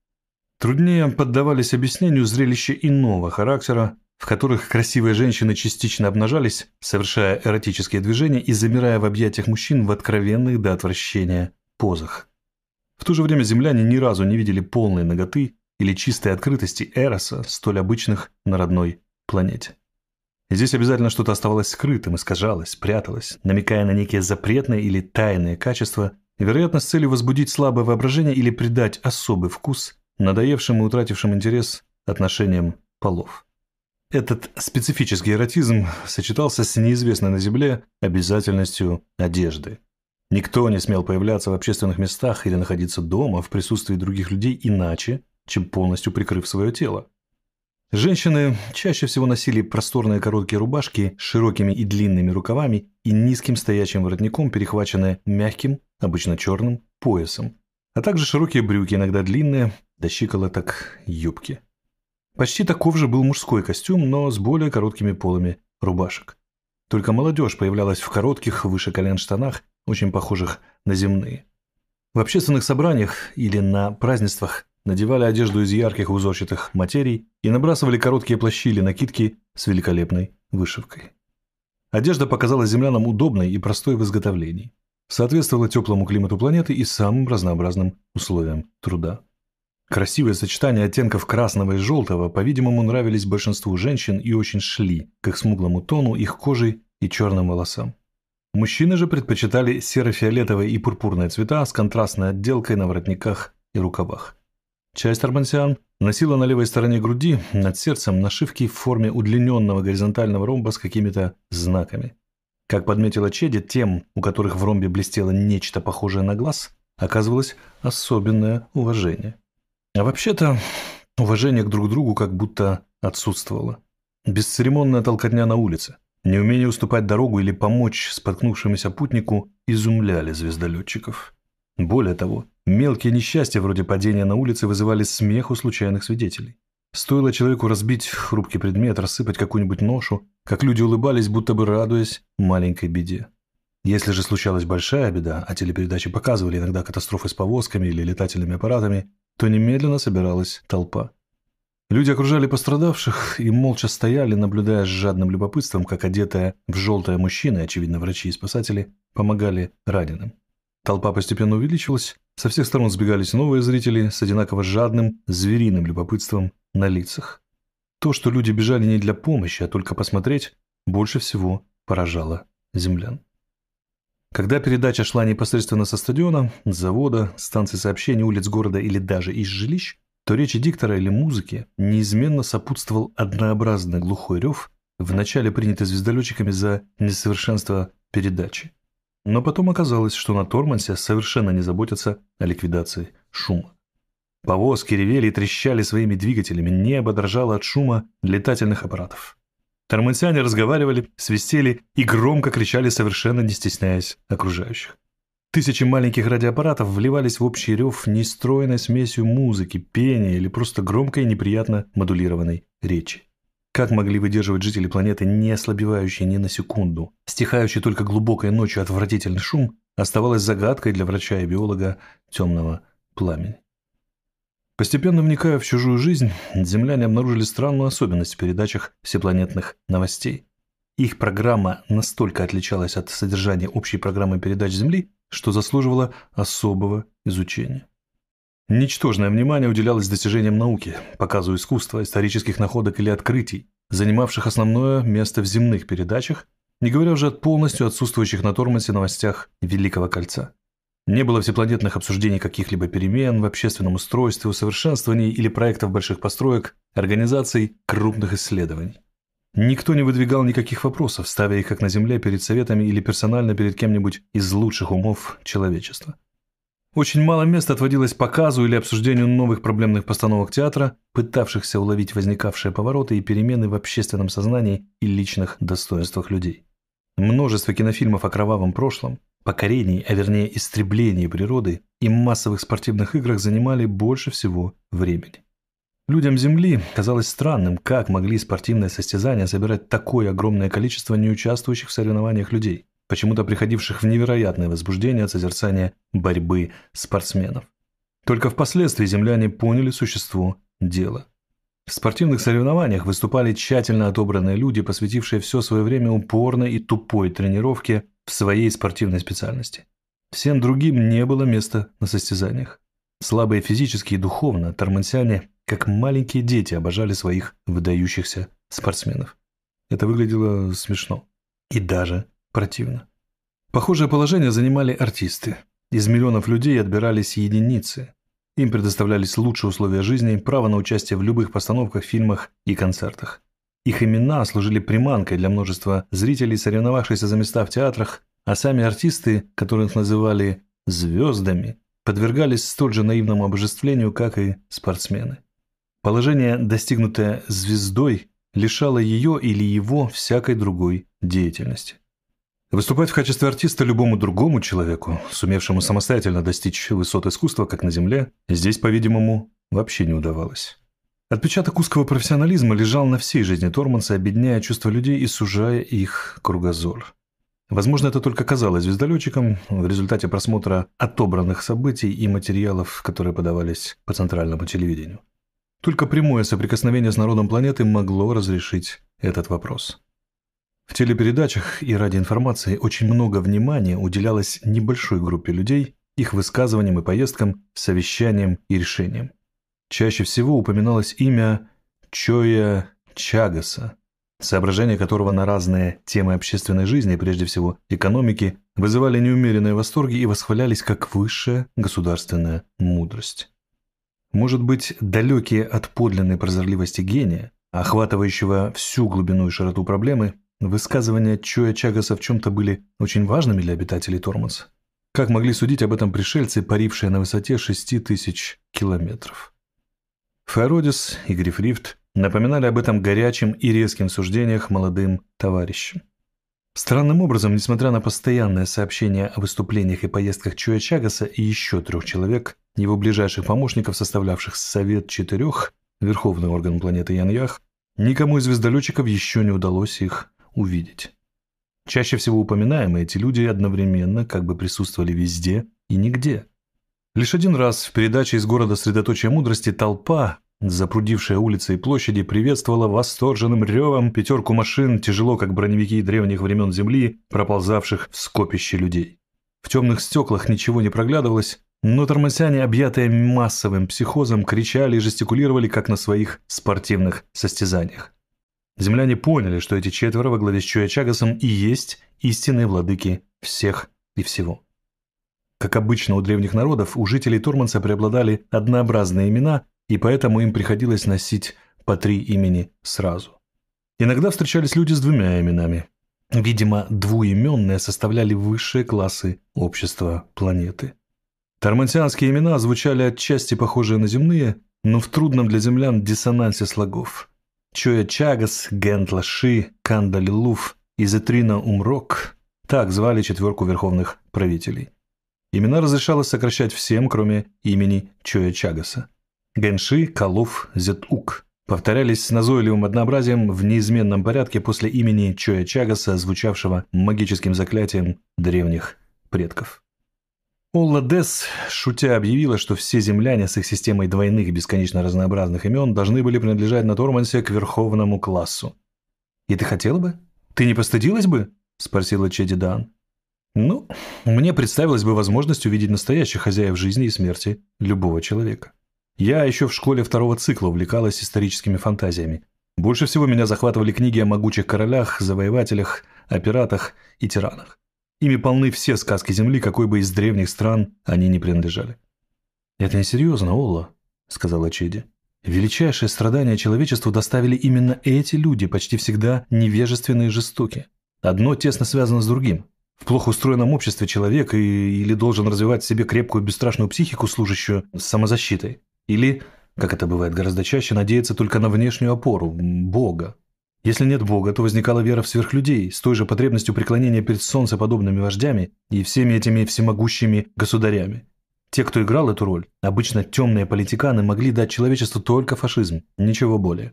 Труднее поддавались объяснению зрелища иного характера, в которых красивые женщины частично обнажались, совершая эротические движения и замирая в объятиях мужчин в откровенных до отвращения позах. В то же время земляне ни разу не видели полной наготы или чистой открытости эроса, столь обычных на родной планете. Здесь обязательно что-то оставалось скрытым, искажалось, пряталось, намекая на некие запретные или тайные качества, вероятно, с целью возбудить слабое воображение или придать особый вкус надоевшим и утратившим интерес отношениям полов. Этот специфический эротизм сочетался с неизвестной на Земле обязательностью одежды. Никто не смел появляться в общественных местах или находиться дома в присутствии других людей иначе, чем полностью прикрыв свое тело. Женщины чаще всего носили просторные короткие рубашки с широкими и длинными рукавами и низким стоячим воротником, перехваченные мягким, обычно черным, поясом, а также широкие брюки, иногда длинные, до щиколоток юбки. Почти таков же был мужской костюм, но с более короткими полами рубашек. Только молодежь появлялась в коротких, выше колен штанах, очень похожих на земные. В общественных собраниях или на празднествах надевали одежду из ярких узорчатых материй и набрасывали короткие плащи или накидки с великолепной вышивкой. Одежда показалась землянам удобной и простой в изготовлении. Соответствовала теплому климату планеты и самым разнообразным условиям труда. Красивые сочетания оттенков красного и желтого, по-видимому, нравились большинству женщин и очень шли к их смуглому тону, их кожей и черным волосам. Мужчины же предпочитали серо-фиолетовые и пурпурные цвета с контрастной отделкой на воротниках и рукавах. Часть тормансиан носила на левой стороне груди над сердцем нашивки в форме удлиненного горизонтального ромба с какими-то знаками. Как подметила Чеди, тем, у которых в ромбе блестело нечто похожее на глаз, оказывалось особенное уважение. А вообще-то уважение к друг другу как будто отсутствовало. Бесцеремонная толкотня на улице, неумение уступать дорогу или помочь споткнувшемуся путнику изумляли звездолетчиков. Более того, мелкие несчастья вроде падения на улице вызывали смех у случайных свидетелей. Стоило человеку разбить хрупкий предмет, рассыпать какую-нибудь ношу, как люди улыбались, будто бы радуясь маленькой беде. Если же случалась большая беда, а телепередачи показывали иногда катастрофы с повозками или летательными аппаратами, то немедленно собиралась толпа. Люди окружали пострадавших и молча стояли, наблюдая с жадным любопытством, как одетые в желтое мужчины, очевидно врачи и спасатели, помогали раненым. Толпа постепенно увеличилась, со всех сторон сбегались новые зрители с одинаково жадным, звериным любопытством на лицах. То, что люди бежали не для помощи, а только посмотреть, больше всего поражало землян. Когда передача шла непосредственно со стадиона, с завода, станции сообщения, улиц города или даже из жилищ, то речи диктора или музыки неизменно сопутствовал однообразный глухой рев, вначале принятый звездолетчиками за несовершенство передачи. Но потом оказалось, что на Тормансе совершенно не заботятся о ликвидации шума. Повозки ревели и трещали своими двигателями, небо дрожало от шума летательных аппаратов. Тормансяне разговаривали, свистели и громко кричали, совершенно не стесняясь окружающих. Тысячи маленьких радиоаппаратов вливались в общий рев нестройной смесью музыки, пения или просто громкой и неприятно модулированной речи. Как могли выдерживать жители планеты, не ослабевающие ни на секунду, стихающий только глубокой ночью отвратительный шум, оставалось загадкой для врача и биолога темного пламени. Постепенно вникая в чужую жизнь, земляне обнаружили странную особенность в передачах всепланетных новостей. Их программа настолько отличалась от содержания общей программы передач Земли, что заслуживала особого изучения. Ничтожное внимание уделялось достижениям науки, показу искусства, исторических находок или открытий, занимавших основное место в земных передачах, не говоря уже о полностью отсутствующих на Тормансе новостях Великого Кольца. Не было всепланетных обсуждений каких-либо перемен в общественном устройстве, усовершенствований или проектов больших построек, организаций крупных исследований. Никто не выдвигал никаких вопросов, ставя их как на Земле перед советами или персонально перед кем-нибудь из лучших умов человечества. Очень мало места отводилось показу или обсуждению новых проблемных постановок театра, пытавшихся уловить возникавшие повороты и перемены в общественном сознании и личных достоинствах людей. Множество кинофильмов о кровавом прошлом, покорении, а вернее истреблении природы и массовых спортивных играх занимали больше всего времени. Людям Земли казалось странным, как могли спортивные состязания собирать такое огромное количество неучаствующих в соревнованиях людей, почему-то приходивших в невероятное возбуждение от созерцания борьбы спортсменов. Только впоследствии земляне поняли существо дела. В спортивных соревнованиях выступали тщательно отобранные люди, посвятившие все свое время упорной и тупой тренировке в своей спортивной специальности. Всем другим не было места на состязаниях. Слабые физически и духовно, тормансяне, как маленькие дети, обожали своих выдающихся спортсменов. Это выглядело смешно и даже противно. Похожее положение занимали артисты. Из миллионов людей отбирались единицы. Им предоставлялись лучшие условия жизни, право на участие в любых постановках, фильмах и концертах. Их имена служили приманкой для множества зрителей, соревновавшихся за места в театрах, а сами артисты, которых называли «звездами», подвергались столь же наивному обожествлению, как и спортсмены. Положение, достигнутое звездой, лишало ее или его всякой другой деятельности. Выступать в качестве артиста любому другому человеку, сумевшему самостоятельно достичь высот искусства, как на Земле, здесь, по-видимому, вообще не удавалось. Отпечаток узкого профессионализма лежал на всей жизни Торманса, обедняя чувства людей и сужая их кругозор. Возможно, это только казалось звездолетчикам в результате просмотра отобранных событий и материалов, которые подавались по центральному телевидению. Только прямое соприкосновение с народом планеты могло разрешить этот вопрос. В телепередачах и радиоинформации очень много внимания уделялось небольшой группе людей, их высказываниям и поездкам, совещаниям и решениям. Чаще всего упоминалось имя Чоя Чагаса, соображения которого на разные темы общественной жизни, прежде всего экономики, вызывали неумеренные восторги и восхвалялись как высшая государственная мудрость. Может быть, далекие от подлинной прозорливости гения, охватывающего всю глубину и широту проблемы, Высказывания Чоя Чагаса в чем-то были очень важными для обитателей Торманса. Как могли судить об этом пришельцы, парившие на высоте шести тысяч километров? Файродис и Грифрифт напоминали об этом горячим и резким суждениях молодым товарищам. Странным образом, несмотря на постоянное сообщение о выступлениях и поездках Чоя Чагаса и еще трех человек, его ближайших помощников, составлявших Совет Четырех, верховный орган планеты Яньях, никому из звездолетчиков еще не удалось их увидеть. Чаще всего упоминаемые эти люди одновременно как бы присутствовали везде и нигде. Лишь один раз в передаче из города Средоточия Мудрости толпа, запрудившая улицы и площади, приветствовала восторженным ревом пятерку машин, тяжело как броневики древних времен Земли, проползавших в скопище людей. В темных стеклах ничего не проглядывалось, но тормансяне, объятые массовым психозом, кричали и жестикулировали, как на своих спортивных состязаниях. Земляне поняли, что эти четверо во главе с Чоя Чагасом и есть истинные владыки всех и всего. Как обычно у древних народов, у жителей Торманса преобладали однообразные имена, и поэтому им приходилось носить по три имени сразу. Иногда встречались люди с двумя именами. Видимо, двуименные составляли высшие классы общества планеты. Тормансианские имена звучали отчасти похожие на земные, но в трудном для землян диссонансе слогов. Чоя Чагас, Гентла Ши, Кандали Луф и Зетрина Умрок – так звали четверку верховных правителей. Имена разрешалось сокращать всем, кроме имени Чоя Чагаса. Генши, Калуф, Зетук повторялись с назойливым однообразием в неизменном порядке после имени Чоя Чагаса, звучавшего магическим заклятием древних предков. Олла Дес, шутя, объявила, что все земляне с их системой двойных бесконечно разнообразных имен должны были принадлежать на Тормансе к верховному классу. «И ты хотела бы? Ты не постыдилась бы?» – спросила Чеди Дан. «Ну, мне представилась бы возможность увидеть настоящих хозяев жизни и смерти любого человека. Я еще в школе второго цикла увлекалась историческими фантазиями. Больше всего меня захватывали книги о могучих королях, завоевателях, о пиратах и тиранах. Ими полны все сказки Земли, какой бы из древних стран они ни принадлежали». «Это несерьезно, Олла», — сказала Чеди. «Величайшее страдание человечеству доставили именно эти люди, почти всегда невежественные и жестокие. Одно тесно связано с другим. В плохо устроенном обществе человек и, или должен развивать в себе крепкую бесстрашную психику, служащую самозащитой, или, как это бывает гораздо чаще, надеяться только на внешнюю опору – Бога. Если нет Бога, то возникала вера в сверхлюдей с той же потребностью преклонения перед солнцеподобными вождями и всеми этими всемогущими государями. Те, кто играл эту роль, обычно темные политиканы, могли дать человечеству только фашизм, ничего более.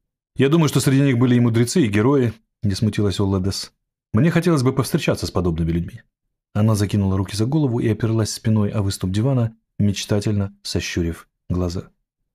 Я думаю, что среди них были и мудрецы, и герои, не смутилась Олла Дес. Мне хотелось бы повстречаться с подобными людьми. Она закинула руки за голову и оперлась спиной о выступ дивана, мечтательно сощурив глаза.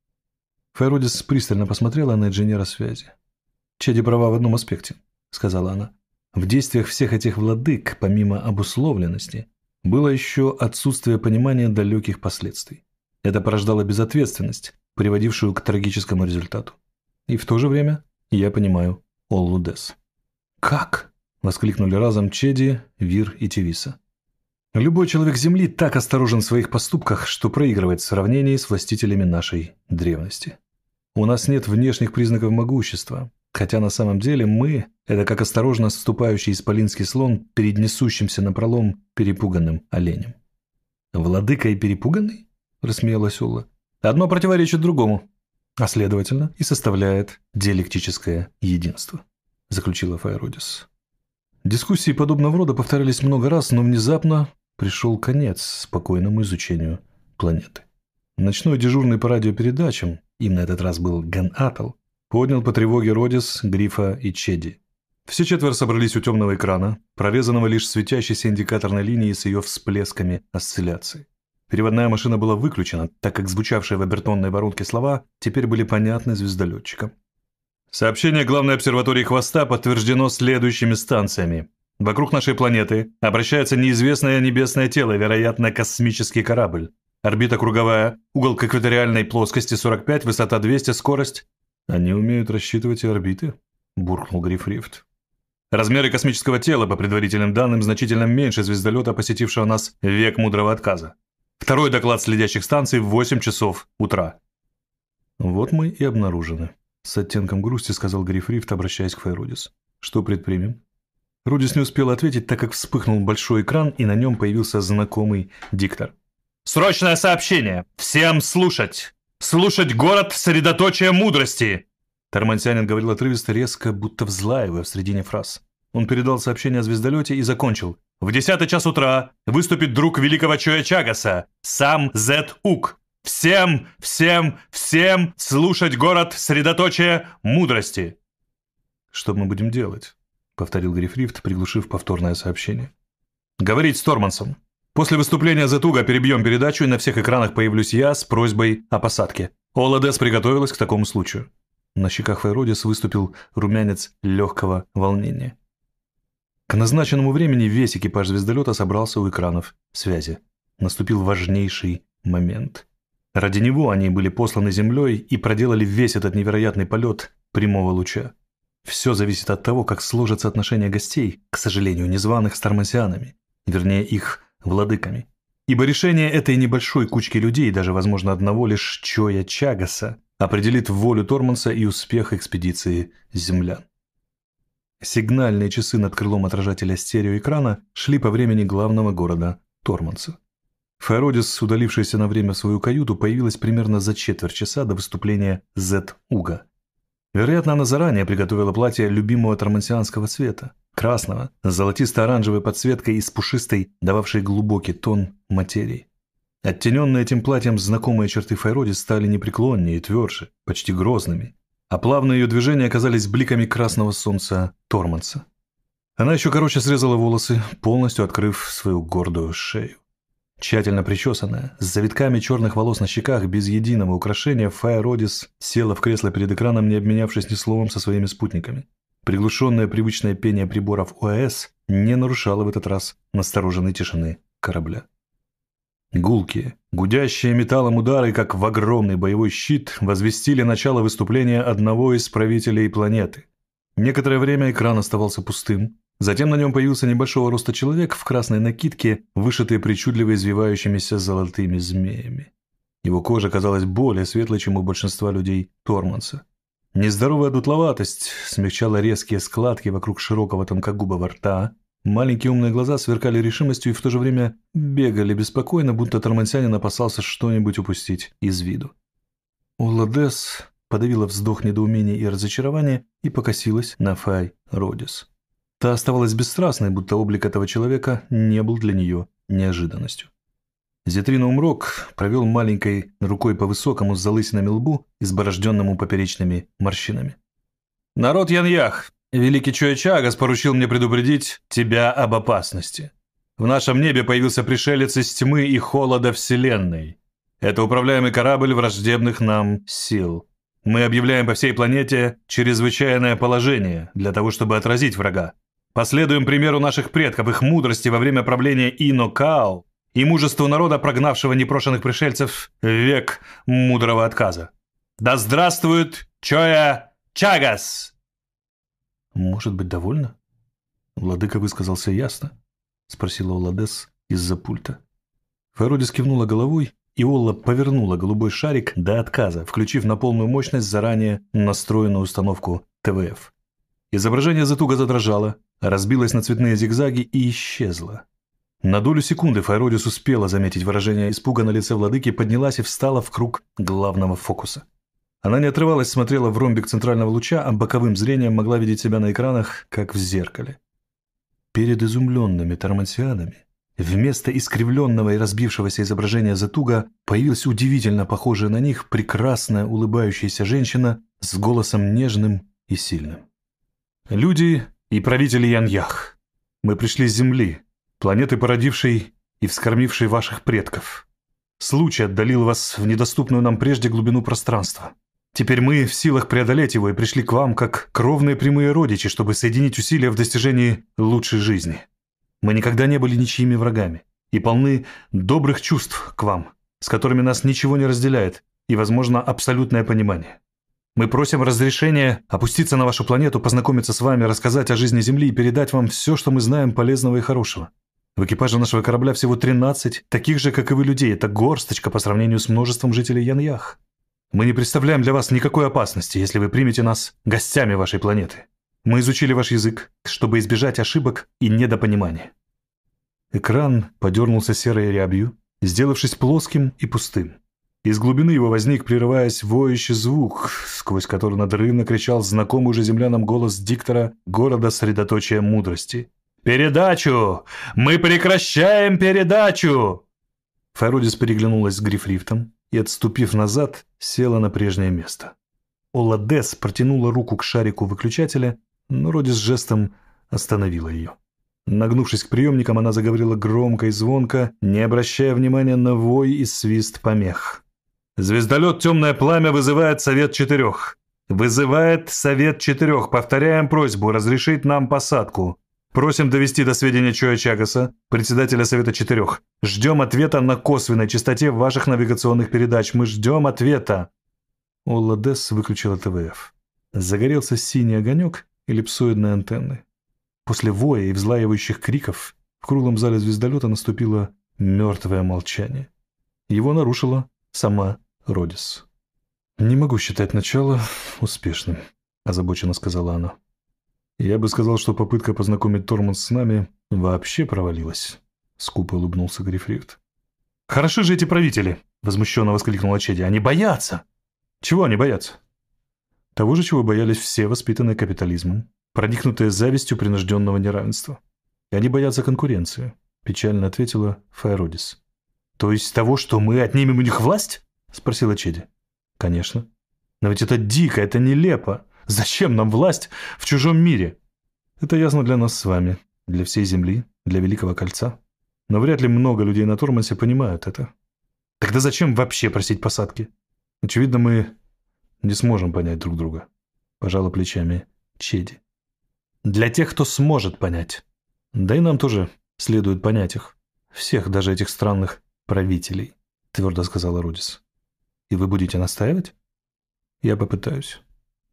Файродис пристально посмотрела на инженера связи. «Чеди права в одном аспекте», — сказала она. «В действиях всех этих владык, помимо обусловленности, было еще отсутствие понимания далеких последствий. Это порождало безответственность, приводившую к трагическому результату. И в то же время я понимаю Оллу Дес». «Как?» — воскликнули разом Чеди, Вир и Тевиса. «Любой человек Земли так осторожен в своих поступках, что проигрывает в сравнении с властителями нашей древности. У нас нет внешних признаков могущества, хотя на самом деле мы – это как осторожно ступающий исполинский слон перед несущимся напролом перепуганным оленем». «Владыка и перепуганный?» – рассмеялась Олла. «Одно противоречит другому, а следовательно и составляет диалектическое единство», – заключила Файродис. Дискуссии подобного рода повторялись много раз, но внезапно пришел конец спокойному изучению планеты. Ночной дежурный по радиопередачам, им на этот раз был Ген Атл, поднял по тревоге Родис, Грифа и Чеди. Все четверо собрались у темного экрана, прорезанного лишь светящейся индикаторной линией с ее всплесками осцилляций. Переводная машина была выключена, так как звучавшие в обертонной воронке слова теперь были понятны звездолетчикам. «Сообщение главной обсерватории Хвоста подтверждено следующими станциями. Вокруг нашей планеты обращается неизвестное небесное тело, вероятно, космический корабль. Орбита круговая, угол к экваториальной плоскости сорок пять, высота двести, скорость...» «Они умеют рассчитывать и орбиты», — буркнул Грифрифт. «Размеры космического тела, по предварительным данным, значительно меньше звездолета, посетившего нас в век мудрого отказа. Второй доклад следящих станций в восемь часов утра». «Вот мы и обнаружены», — с оттенком грусти сказал Грифрифт, обращаясь к Файродис. Что предпримем? Рудис не успел ответить, так как вспыхнул большой экран, и на нем появился знакомый диктор. «Срочное сообщение! Всем слушать! Слушать город средоточие мудрости!» Тормансянин говорил отрывисто, резко, будто взлаивая в середине фраз. Он передал сообщение о звездолете и закончил. «В десятый час утра выступит друг великого Чоя Чагаса, сам Зет Ук. Всем, всем, всем слушать город средоточие мудрости!» «Что мы будем делать?» — повторил Грифрифт, приглушив повторное сообщение. «Говорить с Тормансом. После выступления Зетуга перебьем передачу, и на всех экранах появлюсь я с просьбой о посадке. Оладес приготовилась к такому случаю». На щеках Файродис выступил румянец легкого волнения. К назначенному времени весь экипаж звездолета собрался у экранов связи. Наступил важнейший момент. Ради него они были посланы Землей и проделали весь этот невероятный полет прямого луча. Все зависит от того, как сложатся отношения гостей, к сожалению, незваных с тормансианами, вернее, их владыками. Ибо решение этой небольшой кучки людей, даже, возможно, одного лишь Чоя Чагаса, определит волю Торманса и успех экспедиции землян. Сигнальные часы над крылом отражателя стереоэкрана шли по времени главного города Торманса. Файродис, удалившаяся на время в свою каюту, появилась примерно за четверть часа до выступления Зет-Уга. Вероятно, она заранее приготовила платье любимого тормансианского цвета, красного, с золотисто-оранжевой подсветкой и с пушистой, дававшей глубокий тон материи. Оттененные этим платьем знакомые черты Файродис стали непреклоннее и тверже, почти грозными, а плавные ее движения оказались бликами красного солнца Торманса. Она еще короче срезала волосы, полностью открыв свою гордую шею. Тщательно причесанная, с завитками черных волос на щеках, без единого украшения, Файродис села в кресло перед экраном, не обменявшись ни словом со своими спутниками. Приглушенное привычное пение приборов ОАС не нарушало в этот раз настороженной тишины корабля. Гулкие, гудящие металлом удары, как в огромный боевой щит, возвестили начало выступления одного из правителей планеты. Некоторое время экран оставался пустым. Затем на нем появился небольшого роста человек в красной накидке, вышитой причудливо извивающимися золотыми змеями. Его кожа казалась более светлой, чем у большинства людей Торманса. Нездоровая дутловатость смягчала резкие складки вокруг широкого тонкогубого рта. Маленькие умные глаза сверкали решимостью и в то же время бегали беспокойно, будто тормансянин опасался что-нибудь упустить из виду. Оладес подавила вздох недоумения и разочарования и покосилась на Файродис. Та оставалась бесстрастной, будто облик этого человека не был для нее неожиданностью. Зетрина Умрок провел маленькой рукой по высокому с залысинами лбу, изборожденному поперечными морщинами. «Народ Яньях, великий Чоя Чагас поручил мне предупредить тебя об опасности. В нашем небе появился пришелец из тьмы и холода Вселенной. Это управляемый корабль враждебных нам сил. Мы объявляем по всей планете чрезвычайное положение для того, чтобы отразить врага. Последуем примеру наших предков, их мудрости во время правления Ино-Као и мужеству народа, прогнавшего непрошенных пришельцев в век мудрого отказа. Да здравствует Чоя Чагас!» «Может быть, довольно?» Владыка высказался ясно, спросила Оладес из-за пульта. Файродис кивнула головой, и Олла повернула голубой шарик до отказа, включив на полную мощность заранее настроенную установку ТВФ. Изображение Зетуга задрожало, разбилось на цветные зигзаги и исчезло. На долю секунды Файродис успела заметить выражение испуга на лице владыки, поднялась и встала в круг главного фокуса. Она не отрывалась, смотрела в ромбик центрального луча, а боковым зрением могла видеть себя на экранах, как в зеркале. Перед изумленными тормансианами вместо искривленного и разбившегося изображения Зетуга появилась удивительно похожая на них прекрасная улыбающаяся женщина с голосом нежным и сильным. «Люди и правители Яньях, мы пришли с Земли, планеты, породившей и вскормившей ваших предков. Случай отдалил вас в недоступную нам прежде глубину пространства. Теперь мы в силах преодолеть его и пришли к вам как кровные прямые родичи, чтобы соединить усилия в достижении лучшей жизни. Мы никогда не были ничьими врагами и полны добрых чувств к вам, с которыми нас ничего не разделяет и, возможно, абсолютное понимание. Мы просим разрешения опуститься на вашу планету, познакомиться с вами, рассказать о жизни Земли и передать вам все, что мы знаем полезного и хорошего. В экипаже нашего корабля всего тринадцать, таких же, как и вы, людей. Это горсточка по сравнению с множеством жителей Яньях. Мы не представляем для вас никакой опасности, если вы примете нас гостями вашей планеты. Мы изучили ваш язык, чтобы избежать ошибок и недопонимания». Экран подернулся серой рябью, сделавшись плоским и пустым. Из глубины его возник, прерываясь, воющий звук, сквозь который надрывно кричал знакомый уже землянам голос диктора города средоточия мудрости. «Передачу! Мы прекращаем передачу!» Файродис переглянулась с Грифрифтом и, отступив назад, села на прежнее место. Олла Десс протянула руку к шарику выключателя, но Родис жестом остановила ее. Нагнувшись к приемникам, она заговорила громко и звонко, не обращая внимания на вой и свист помех. «Звездолет «Темное пламя» вызывает Совет Четырех. Вызывает Совет Четырех. Повторяем просьбу разрешить нам посадку. Просим довести до сведения Чоя Чагаса, председателя Совета Четырех. Ждем ответа на косвенной частоте ваших навигационных передач. Мы ждем ответа». Олла Десс выключила тэ вэ эф. Загорелся синий огонек эллипсоидной антенны. После воя и взлаивающих криков в круглом зале звездолета наступило мертвое молчание. Его нарушила сама Родис. «Не могу считать начало успешным», – озабоченно сказала она. «Я бы сказал, что попытка познакомить Торманс с нами вообще провалилась», – скупо улыбнулся Грифрифт. «Хороши же эти правители!» – возмущенно воскликнула Чеди. «Они боятся!» «Чего они боятся?» «Того же, чего боялись все воспитанные капитализмом, проникнутые завистью принужденного неравенства. И они боятся конкуренции», – печально ответила Файродис. «То есть того, что мы отнимем у них власть?» – спросила Чеди. «Конечно. Но ведь это дико, это нелепо. Зачем нам власть в чужом мире?» «Это ясно для нас с вами, для всей Земли, для Великого Кольца. Но вряд ли много людей на Тормансе понимают это. Тогда зачем вообще просить посадки? Очевидно, мы не сможем понять друг друга», – пожала плечами Чеди. «Для тех, кто сможет понять. Да и нам тоже следует понять их. Всех, даже этих странных правителей», – твердо сказала Родис. «И вы будете настаивать?» «Я попытаюсь».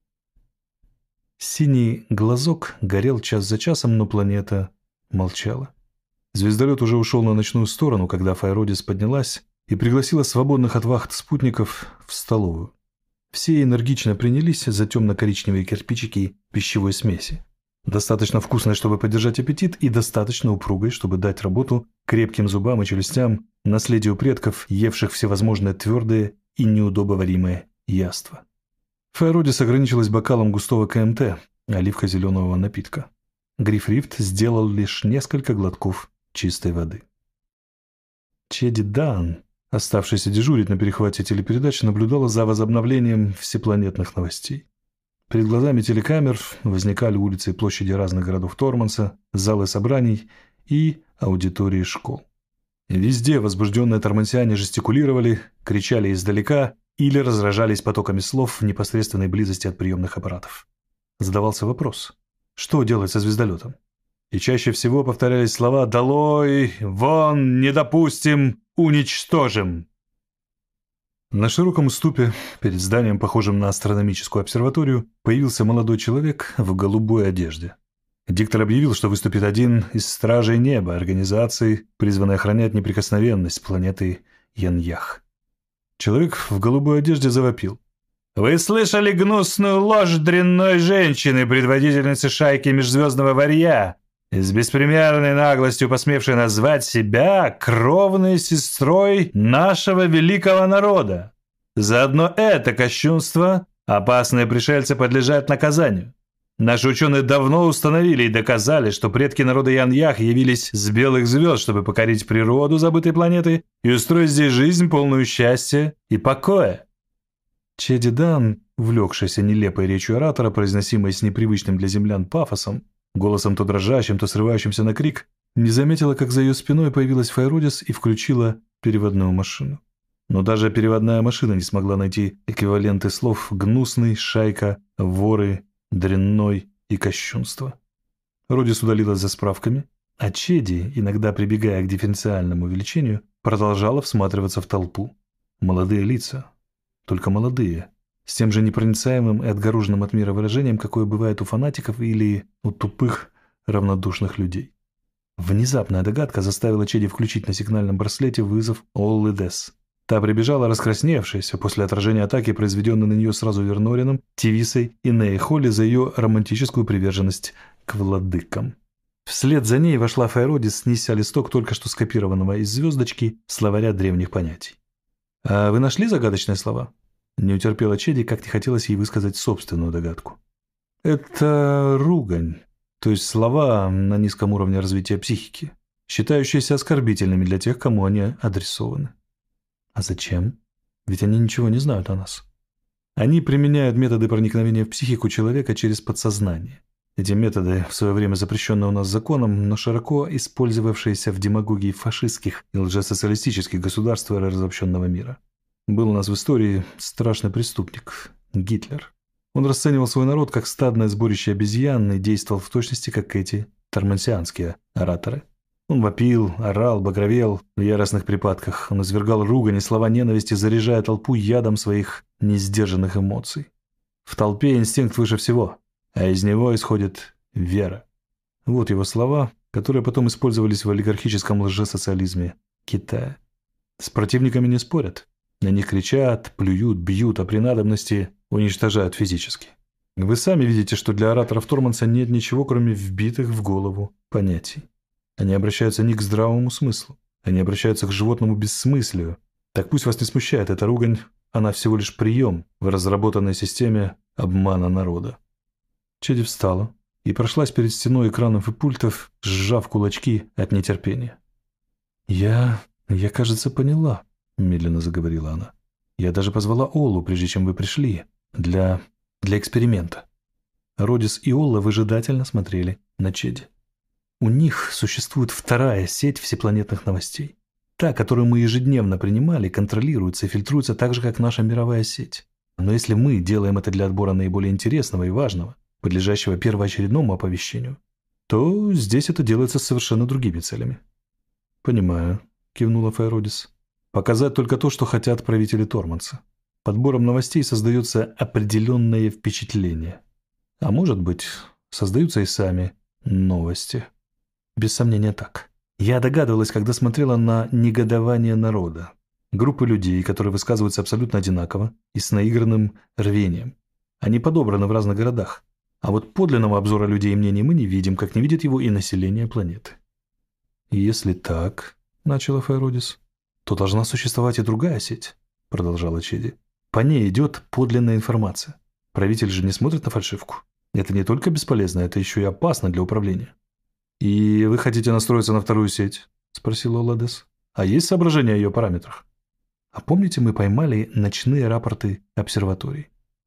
Синий глазок горел час за часом, но планета молчала. Звездолет уже ушел на ночную сторону, когда Файродис поднялась и пригласила свободных от вахт спутников в столовую. Все энергично принялись за темно-коричневые кирпичики пищевой смеси. Достаточно вкусной, чтобы поддержать аппетит, и достаточно упругой, чтобы дать работу крепким зубам и челюстям, наследию предков, евших всевозможные твердые и неудобоваримые яства. Файродис ограничилась бокалом густого ка эм тэ, оливко-зеленого напитка. Грифрифт сделал лишь несколько глотков чистой воды. Чеди Дан, оставшаяся дежурить на перехвате телепередач, наблюдала за возобновлением всепланетных новостей. Перед глазами телекамер возникали улицы и площади разных городов Торманса, залы собраний и аудитории школ. Везде возбужденные тормансиане жестикулировали, кричали издалека или разражались потоками слов в непосредственной близости от приемных аппаратов. Задавался вопрос, что делать со звездолетом? И чаще всего повторялись слова «Долой! Вон! Не допустим! Уничтожим!». На широком уступе, перед зданием, похожим на астрономическую обсерваторию, появился молодой человек в голубой одежде. Диктор объявил, что выступит один из стражей неба, организации, призванной охранять неприкосновенность планеты Яньях. Человек в голубой одежде завопил. «Вы слышали гнусную ложь дрянной женщины, предводительницы шайки межзвездного варья, с беспримерной наглостью посмевшей назвать себя кровной сестрой нашего великого народа? За одно это кощунство опасные пришельцы подлежат наказанию. Наши ученые давно установили и доказали, что предки народа Яньях явились с белых звезд, чтобы покорить природу забытой планеты и устроить здесь жизнь, полную счастья и покоя». Чеди Дан, увлекшийся нелепой речью оратора, произносимой с непривычным для землян пафосом, голосом то дрожащим, то срывающимся на крик, не заметила, как за ее спиной появилась Файродис и включила переводную машину. Но даже переводная машина не смогла найти эквиваленты слов «гнусный», «шайка», «воры», «дрянной» и «кощунство». Родис удалилась за справками, а Чеди, иногда прибегая к дифференциальному увеличению, продолжала всматриваться в толпу. Молодые лица. Только молодые. С тем же непроницаемым и отгороженным от мира выражением, какое бывает у фанатиков или у тупых, равнодушных людей. Внезапная догадка заставила Чеди включить на сигнальном браслете вызов Оллы Десс. Та прибежала раскрасневшаяся после отражения атаки, произведенной на нее сразу Вернорином, Тивисой и Неей Холли за ее романтическую приверженность к владыкам. Вслед за ней вошла Файродис, неся листок только что скопированного из звездочки словаря древних понятий. «А вы нашли загадочные слова?» Не утерпела Чеди, как не хотелось ей высказать собственную догадку. «Это ругань, то есть слова на низком уровне развития психики, считающиеся оскорбительными для тех, кому они адресованы». «А зачем? Ведь они ничего не знают о нас». «Они применяют методы проникновения в психику человека через подсознание. Эти методы, в свое время запрещенные у нас законом, но широко использовавшиеся в демагогии фашистских и лжесоциалистических государств эры разобщенного мира. Был у нас в истории страшный преступник – Гитлер. Он расценивал свой народ как стадное сборище обезьян и действовал в точности, как эти тормансианские ораторы. Он вопил, орал, багровел в яростных припадках. Он извергал ругань и слова ненависти, заряжая толпу ядом своих несдержанных эмоций. В толпе инстинкт выше всего, а из него исходит вера. Вот его слова, которые потом использовались в олигархическом лжесоциализме Китая. С противниками не спорят. На них кричат, плюют, бьют, а при надобности уничтожают физически. Вы сами видите, что для ораторов Торманса нет ничего, кроме вбитых в голову понятий. Они обращаются не к здравому смыслу, они обращаются к животному бессмыслию. Так пусть вас не смущает эта ругань, она всего лишь прием в разработанной системе обмана народа. Чеди встала и прошлась перед стеной экранов и пультов, сжав кулачки от нетерпения. «Я... я, кажется, поняла», — медленно заговорила она. «Я даже позвала Оллу, прежде чем вы пришли, для... для эксперимента». Родис и Олла выжидательно смотрели на Чеди. «У них существует вторая сеть всепланетных новостей. Та, которую мы ежедневно принимали, контролируется и фильтруется так же, как наша мировая сеть. Но если мы делаем это для отбора наиболее интересного и важного, подлежащего первоочередному оповещению, то здесь это делается с совершенно другими целями». «Понимаю», — кивнула Файродис. «Показать только то, что хотят правители Торманса. Подбором новостей создается определенное впечатление. А может быть, создаются и сами новости». «Без сомнения так. Я догадывалась, когда смотрела на негодование народа. Группы людей, которые высказываются абсолютно одинаково и с наигранным рвением. Они подобраны в разных городах. А вот подлинного обзора людей и мнений мы не видим, как не видит его и население планеты». «Если так, — начала Файродис, — то должна существовать и другая сеть, — продолжала Чеди. По ней идет подлинная информация. Правитель же не смотрит на фальшивку. Это не только бесполезно, это еще и опасно для управления». «И вы хотите настроиться на вторую сеть?» — спросил Оладес. «А есть соображения о ее параметрах?» «А помните, мы поймали ночные рапорты обсерваторий?»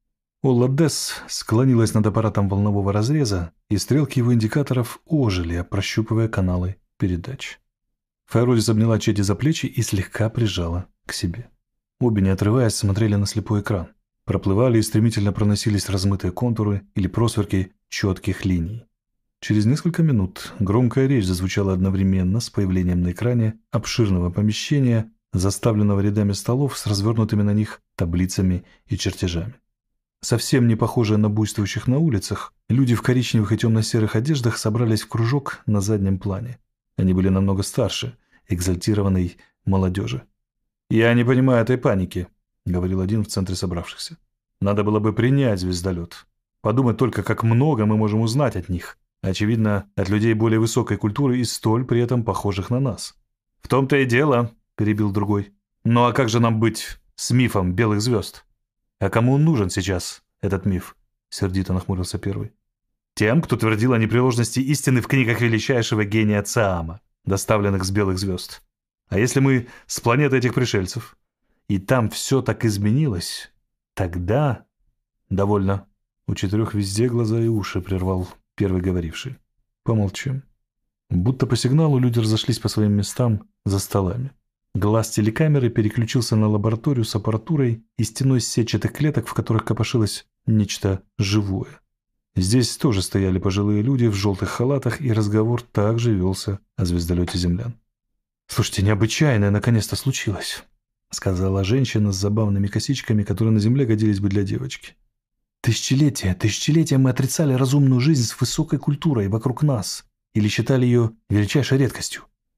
Оладес склонилась над аппаратом волнового разреза, и стрелки его индикаторов ожили, прощупывая каналы передач. Файродис обняла Чеди за плечи и слегка прижала к себе. Обе, не отрываясь, смотрели на слепой экран. Проплывали и стремительно проносились размытые контуры или просверки четких линий. Через несколько минут громкая речь зазвучала одновременно с появлением на экране обширного помещения, заставленного рядами столов с развернутыми на них таблицами и чертежами. Совсем не похожие на буйствующих на улицах, люди в коричневых и темно-серых одеждах собрались в кружок на заднем плане. Они были намного старше экзальтированной молодежи. «Я не понимаю этой паники», — говорил один в центре собравшихся. «Надо было бы принять звездолет. Подумать только, как много мы можем узнать от них. Очевидно, от людей более высокой культуры и столь при этом похожих на нас». «В том-то и дело», — перебил другой. «Ну а как же нам быть с мифом белых звезд?» «А кому он нужен сейчас, этот миф?» — сердито нахмурился первый. «Тем, кто твердил о непреложности истины в книгах величайшего гения Цаама, доставленных с белых звезд. А если мы с планеты этих пришельцев, и там все так изменилось, тогда...» «Довольно». У четырех везде глаза и уши, прервал первый говоривший. «Помолчим». Будто по сигналу люди разошлись по своим местам за столами. Глаз телекамеры переключился на лабораторию с аппаратурой и стеной сетчатых клеток, в которых копошилось нечто живое. Здесь тоже стояли пожилые люди в желтых халатах, и разговор также велся о звездолете землян. «Слушайте, необычайное наконец-то случилось», — сказала женщина с забавными косичками, которые на земле годились бы для девочки. «Тысячелетия, тысячелетия мы отрицали разумную жизнь с высокой культурой вокруг нас или считали ее величайшей редкостью.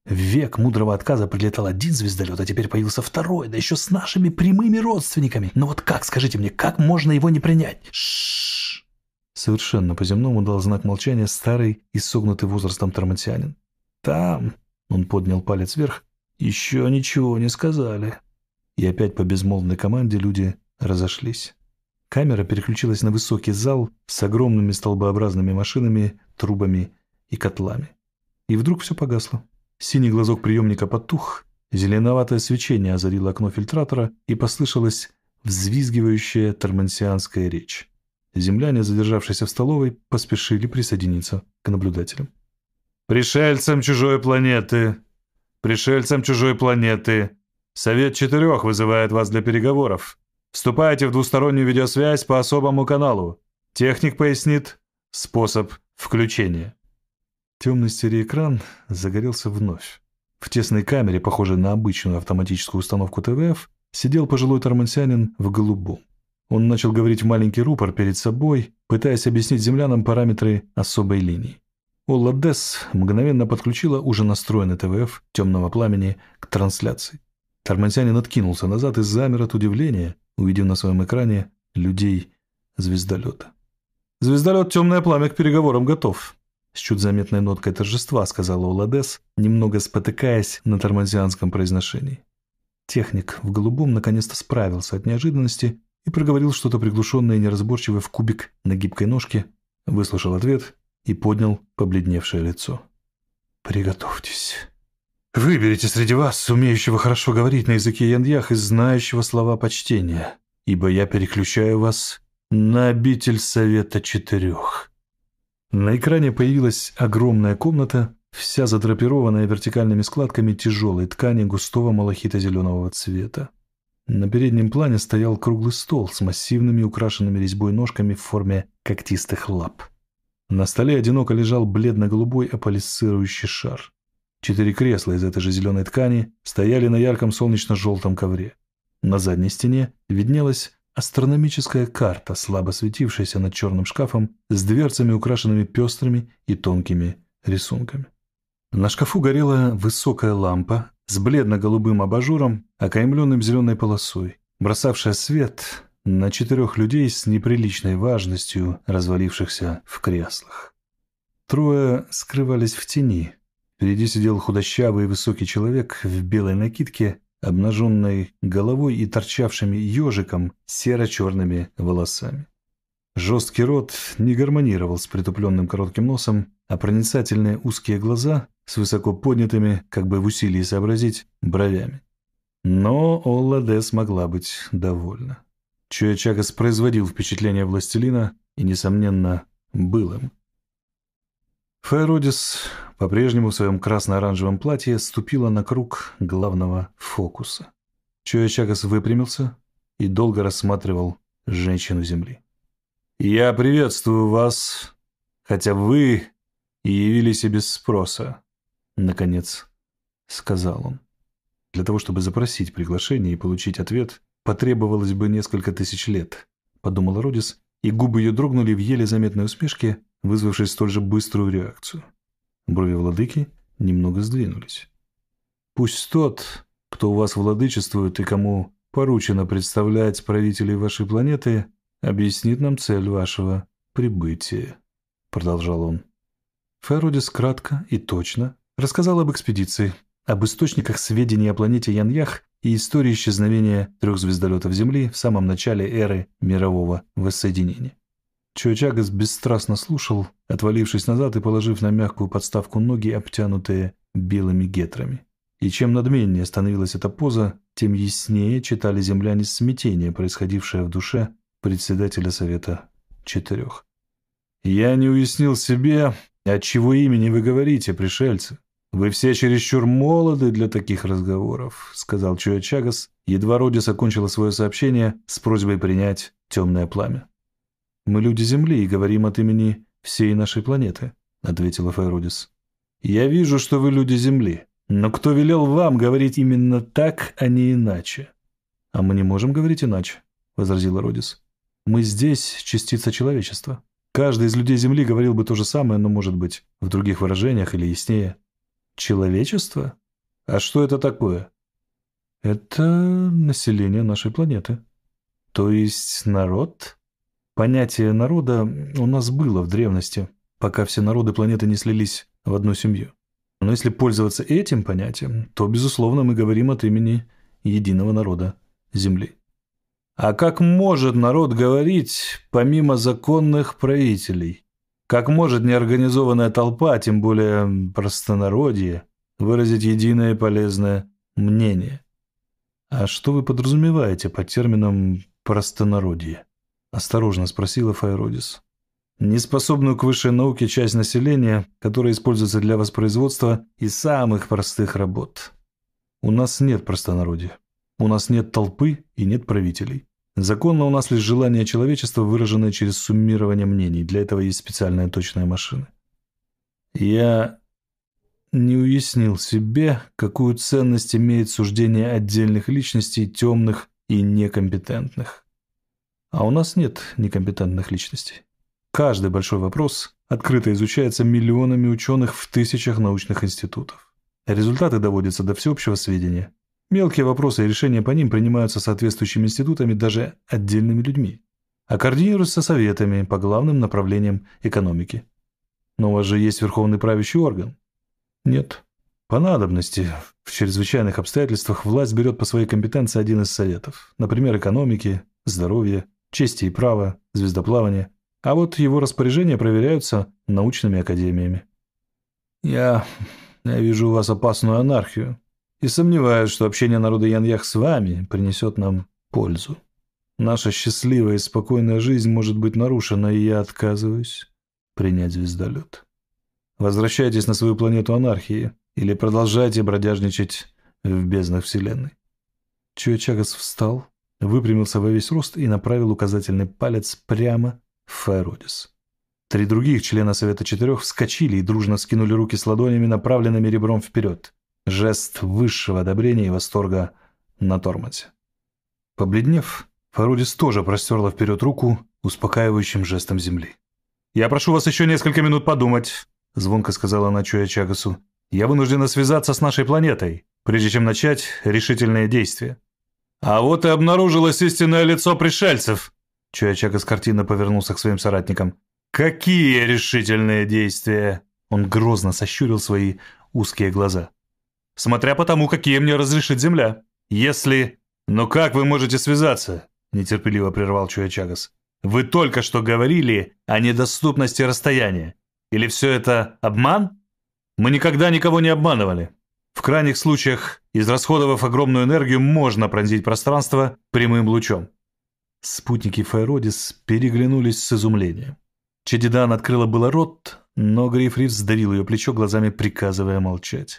В век мудрого отказа прилетал один звездолет, а теперь появился второй, да еще с нашими прямыми родственниками. Но вот как, скажите мне, как можно его не принять? Шшш. Совершенно по-земному дал знак молчания старый и согнутый возрастом тормансианин. Там, он поднял палец вверх, еще ничего не сказали. И опять по безмолвной команде люди разошлись. Камера переключилась на высокий зал с огромными столбообразными машинами, трубами и котлами. И вдруг все погасло. Синий глазок приемника потух, зеленоватое свечение озарило окно фильтратора, и послышалась взвизгивающая тормансианская речь. Земляне, задержавшиеся в столовой, поспешили присоединиться к наблюдателям. «Пришельцам чужой планеты! Пришельцам чужой планеты! Совет Четырех вызывает вас для переговоров. Вступайте в двустороннюю видеосвязь по особому каналу. Техник пояснит способ включения». Темный стереоэкран загорелся вновь. В тесной камере, похожей на обычную автоматическую установку ТВФ, сидел пожилой тормансианин в голубом. Он начал говорить в маленький рупор перед собой, пытаясь объяснить землянам параметры особой линии. Олла Десс мгновенно подключила уже настроенный ТВФ темного пламени к трансляции. Тормансианин откинулся назад и замер от удивления, увидев на своем экране людей звездолета. «Звездолет «Темное пламя» к переговорам готов», — с чуть заметной ноткой торжества сказала Олла Десс, немного спотыкаясь на тормансианском произношении. Техник в голубом наконец-то справился от неожиданности и проговорил что-то приглушенное и неразборчивое в кубик на гибкой ножке, выслушал ответ и поднял побледневшее лицо. «Приготовьтесь. Выберите среди вас, умеющего хорошо говорить на языке яньях и знающего слова почтения, ибо я переключаю вас на обитель Совета Четырех». На экране появилась огромная комната, вся задрапированная вертикальными складками тяжелой ткани густого малахита-зеленого цвета. На переднем плане стоял круглый стол с массивными украшенными резьбой ножками в форме когтистых лап. На столе одиноко лежал бледно-голубой аполисцирующий шар. Четыре кресла из этой же зеленой ткани стояли на ярком солнечно-желтом ковре. На задней стене виднелась астрономическая карта, слабо светившаяся над черным шкафом с дверцами, украшенными пестрыми и тонкими рисунками. На шкафу горела высокая лампа с бледно-голубым абажуром, окаймленным зеленой полосой, бросавшая свет на четырех людей с неприличной важностью, развалившихся в креслах. Трое скрывались в тени. Впереди сидел худощавый и высокий человек в белой накидке, обнаженной головой и торчавшими ежиком серо-черными волосами. Жесткий рот не гармонировал с притупленным коротким носом, а проницательные узкие глаза с высоко поднятыми, как бы в усилии сообразить, бровями. Но Олла Десс могла быть довольна. Чоя Чагас производил впечатление властелина и, несомненно, был им. Фейродис по-прежнему в своем красно-оранжевом платье ступила на круг главного фокуса. Чоя Чагас выпрямился и долго рассматривал женщину Земли. «Я приветствую вас, хотя вы и явились и без спроса», — наконец сказал он. Для того, чтобы запросить приглашение и получить ответ, потребовалось бы несколько тысяч лет, подумала Родис, и губы ее дрогнули в еле заметной усмешке, вызвавшей столь же быструю реакцию. Брови владыки немного сдвинулись. «Пусть тот, кто у вас владычествует и кому поручено представлять правителей вашей планеты, объяснит нам цель вашего прибытия», — продолжал он. Фейродис кратко и точно рассказал об экспедиции, об источниках сведений о планете Яньях и истории исчезновения трех звездолетов Земли в самом начале эры мирового воссоединения. Чоя Чагас бесстрастно слушал, отвалившись назад и положив на мягкую подставку ноги, обтянутые белыми гетрами. И чем надменнее становилась эта поза, тем яснее читали земляне смятение, происходившее в душе председателя Совета Четырех. «Я не уяснил себе, от чего имени вы говорите, пришельцы. Вы все чересчур молоды для таких разговоров», — сказал Чоя Чагас, едва Родис окончила свое сообщение с просьбой принять темное пламя. «Мы люди Земли и говорим от имени всей нашей планеты», — ответила Фейродис. «Я вижу, что вы люди Земли, но кто велел вам говорить именно так, а не иначе?» «А мы не можем говорить иначе», — возразила Родис. «Мы здесь частица человечества. Каждый из людей Земли говорил бы то же самое, но, может быть, в других выражениях или яснее». Человечество? А что это такое? Это население нашей планеты. То есть народ? Понятие народа у нас было в древности, пока все народы планеты не слились в одну семью. Но если пользоваться этим понятием, то, безусловно, мы говорим от имени единого народа Земли. А как может народ говорить помимо законных правителей? Как может неорганизованная толпа, тем более простонародье, выразить единое полезное мнение? А что вы подразумеваете под термином «простонародье»? Осторожно спросила Файродис. Неспособную к высшей науке часть населения, которая используется для воспроизводства и самых простых работ. У нас нет простонародья. У нас нет толпы и нет правителей. Законно у нас лишь желание человечества, выраженное через суммирование мнений. Для этого есть специальная точная машина. Я не уяснил себе, какую ценность имеет суждение отдельных личностей, темных и некомпетентных. А у нас нет некомпетентных личностей. Каждый большой вопрос открыто изучается миллионами ученых в тысячах научных институтов. Результаты доводятся до всеобщего сведения. Мелкие вопросы и решения по ним принимаются соответствующими институтами, даже отдельными людьми, а координируются советами по главным направлениям экономики. Но у вас же есть верховный правящий орган. Нет. По надобности, в чрезвычайных обстоятельствах власть берет по своей компетенции один из советов, например, экономики, здоровья, чести и права, звездоплавания, а вот его распоряжения проверяются научными академиями. Я, я вижу у вас опасную анархию и сомневаюсь, что общение народа Яньях с вами принесет нам пользу. Наша счастливая и спокойная жизнь может быть нарушена, и я отказываюсь принять звездолет. Возвращайтесь на свою планету анархии или продолжайте бродяжничать в безднах Вселенной. Чуячагас встал, выпрямился во весь рост и направил указательный палец прямо в Файродис. Три других члена Совета Четырех вскочили и дружно вскинули руки с ладонями, направленными ребром вперед. Жест высшего одобрения и восторга на Тормансе. Побледнев, Файродис тоже простерла вперед руку успокаивающим жестом земли. «Я прошу вас еще несколько минут подумать», — звонко сказала она Чуячагасу. «Я вынуждена связаться с нашей планетой, прежде чем начать решительные действия». «А вот и обнаружилось истинное лицо пришельцев», — Чуячагас картинно повернулся к своим соратникам. «Какие решительные действия?» Он грозно сощурил свои узкие глаза. «Смотря по тому, какие мне разрешит Земля. Если...» «Но как вы можете связаться?» — нетерпеливо прервал Чуячагас. «Вы только что говорили о недоступности расстояния. Или все это обман? Мы никогда никого не обманывали. В крайних случаях, израсходовав огромную энергию, можно пронзить пространство прямым лучом». Спутники Файродис переглянулись с изумлением. Чедидан открыла было рот, но Грейфрид сдавил ее плечо, глазами приказывая молчать.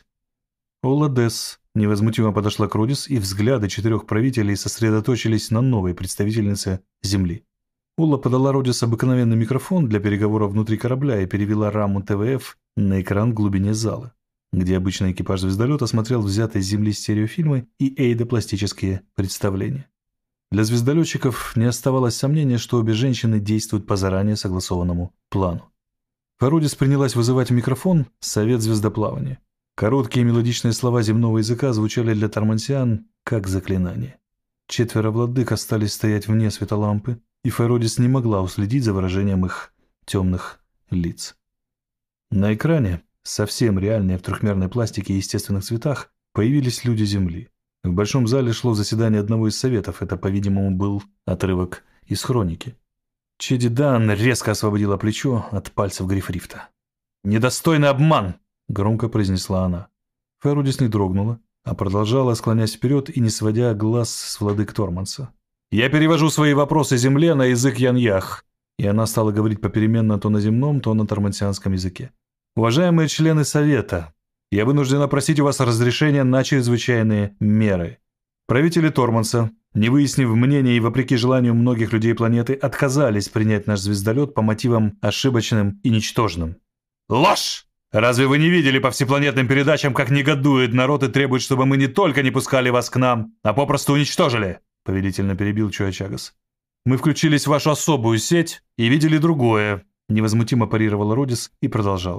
Оладес невозмутимо подошла к Родис, и взгляды четырех правителей сосредоточились на новой представительнице Земли. Улла подала Родис обыкновенный микрофон для переговоров внутри корабля и перевела раму ТВФ на экран в глубине зала, где обычный экипаж звездолета смотрел взятые с Земли стереофильмы и эйдопластические представления. Для звездолетчиков не оставалось сомнения, что обе женщины действуют по заранее согласованному плану. Файродис принялась вызывать в микрофон совет звездоплавания. Короткие мелодичные слова земного языка звучали для тормансиан как заклинание. Четверо владык остались стоять вне светолампы, и Файродис не могла уследить за выражением их темных лиц. На экране, совсем реальные в трехмерной пластике и естественных цветах, появились люди Земли. В большом зале шло заседание одного из советов, это, по-видимому, был отрывок из хроники. Чедидан резко освободила плечо от пальцев Грифрифта. «Недостойный обман!» — громко произнесла она. Файродис не дрогнула, а продолжала, склонясь вперед и не сводя глаз с владык Торманса. «Я перевожу свои вопросы Земле на язык Яньях», и она стала говорить попеременно то на земном, то на тормансианском языке. «Уважаемые члены Совета, я вынуждена просить у вас разрешения на чрезвычайные меры. Правители Торманса, не выяснив мнения и вопреки желанию многих людей планеты, отказались принять наш звездолет по мотивам ошибочным и ничтожным». «Ложь! Разве вы не видели по всепланетным передачам, как негодует народ и требует, чтобы мы не только не пускали вас к нам, а попросту уничтожили?» — повелительно перебил Чуячагас. «Мы включились в вашу особую сеть и видели другое», — невозмутимо парировала Родис и продолжала.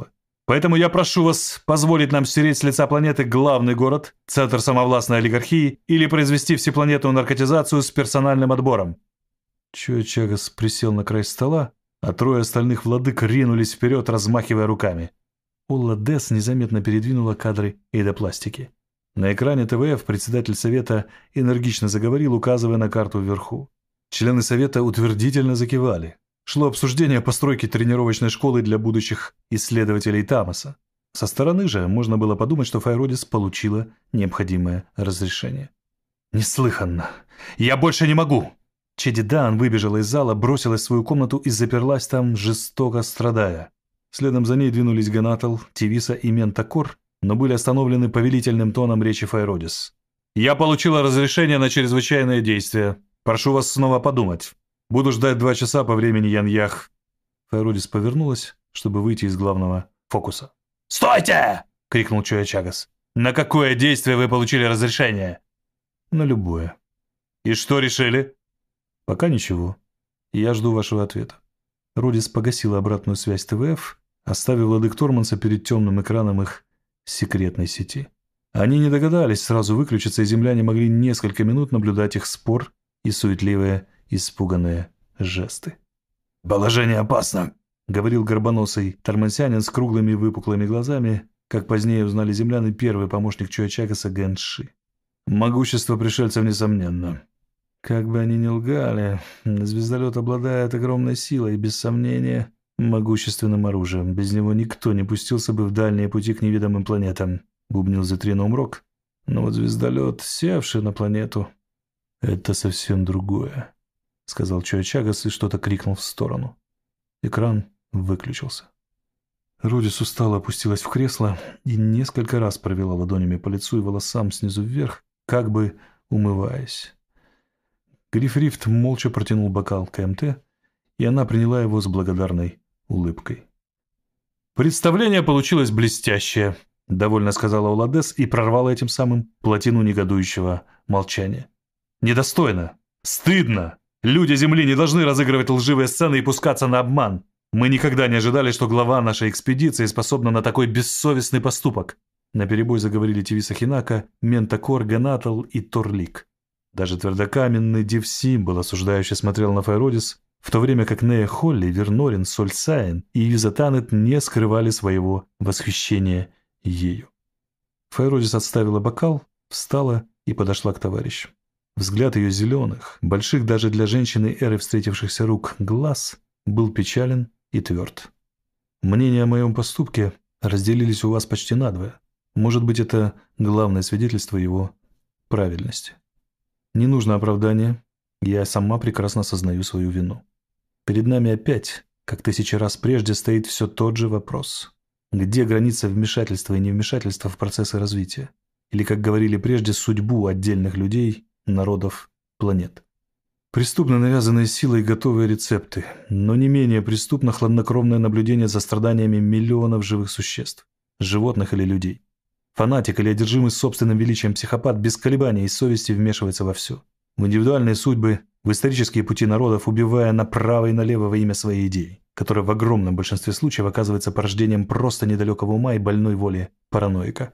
Поэтому я прошу вас позволить нам стереть с лица планеты главный город, центр самовластной олигархии или произвести всепланетную наркотизацию с персональным отбором». Чуачагас присел на край стола, а трое остальных владык ринулись вперед, размахивая руками. Олла Десс незаметно передвинула кадры эйдопластики. На экране ТВФ председатель совета энергично заговорил, указывая на карту вверху. Члены совета утвердительно закивали. Шло обсуждение постройки тренировочной школы для будущих исследователей Тамоса. Со стороны же можно было подумать, что Файродис получила необходимое разрешение. «Неслыханно! Я больше не могу!» Чеди Даан выбежала из зала, бросилась в свою комнату и заперлась там, жестоко страдая. Следом за ней двинулись Ганатал, Тивиса и Ментакор, но были остановлены повелительным тоном речи Файродис. «Я получила разрешение на чрезвычайное действие. Прошу вас снова подумать. Буду ждать два часа по времени Яньях». Файродис повернулась, чтобы выйти из главного фокуса. «Стойте!» — крикнул Чуачагас. «На какое действие вы получили разрешение?» «На любое». «И что решили?» «Пока ничего. Я жду вашего ответа». Родис погасила обратную связь ТВФ, оставив владык Торманса перед темным экраном их секретной сети. Они не догадались сразу выключиться, и земляне могли несколько минут наблюдать их спор и суетливые, испуганные жесты. «Положение опасно», — говорил горбоносый тормансянин с круглыми выпуклыми глазами, как позднее узнали земляне, первый помощник Чуачагаса Гэнши. «Могущество пришельцев несомненно. Как бы они ни лгали, звездолет обладает огромной силой и, без сомнения, могущественным оружием. Без него никто не пустился бы в дальние пути к невидимым планетам», — бубнил Зетрином Рок. «Но вот звездолет, севший на планету, — это совсем другое», — сказал Чуачагас и что-то крикнул в сторону. Экран выключился. Родис устало опустилась в кресло и несколько раз провела ладонями по лицу и волосам снизу вверх, как бы умываясь. Грифрифт молча протянул бокал КМТ, и она приняла его с благодарной улыбкой. «Представление получилось блестящее», — довольно сказала Оладес и прорвала этим самым плотину негодующего молчания. «Недостойно! Стыдно! Люди Земли не должны разыгрывать лживые сцены и пускаться на обман. Мы никогда не ожидали, что глава нашей экспедиции способна на такой бессовестный поступок». Наперебой заговорили Тивиса Хинака, Ментакор, Ганатал и Торлик. Даже твердокаменный Дивсимбл осуждающе смотрел на Файродис, в то время как Нея Холли, Вернорин, Сольсайн и Визатанет не скрывали своего восхищения ею. Файродис отставила бокал, встала и подошла к товарищу. Взгляд ее зеленых, больших даже для женщины эры встретившихся рук, глаз был печален и тверд. «Мнения о моем поступке разделились у вас почти надвое. Может быть, это главное свидетельство его правильности. Не нужно оправдания, я сама прекрасно осознаю свою вину. Перед нами опять, как тысячи раз прежде, стоит все тот же вопрос. Где граница вмешательства и невмешательства в процессы развития? Или, как говорили прежде, судьбу отдельных людей, народов, планет? Преступно навязанные силой готовые рецепты, но не менее преступно хладнокровное наблюдение за страданиями миллионов живых существ, животных или людей. Фанатик или одержимый собственным величием психопат без колебаний и совести вмешивается во все. В индивидуальные судьбы, в исторические пути народов, убивая направо и налево во имя своей идеи, которая в огромном большинстве случаев оказывается порождением просто недалекого ума и больной воли параноика.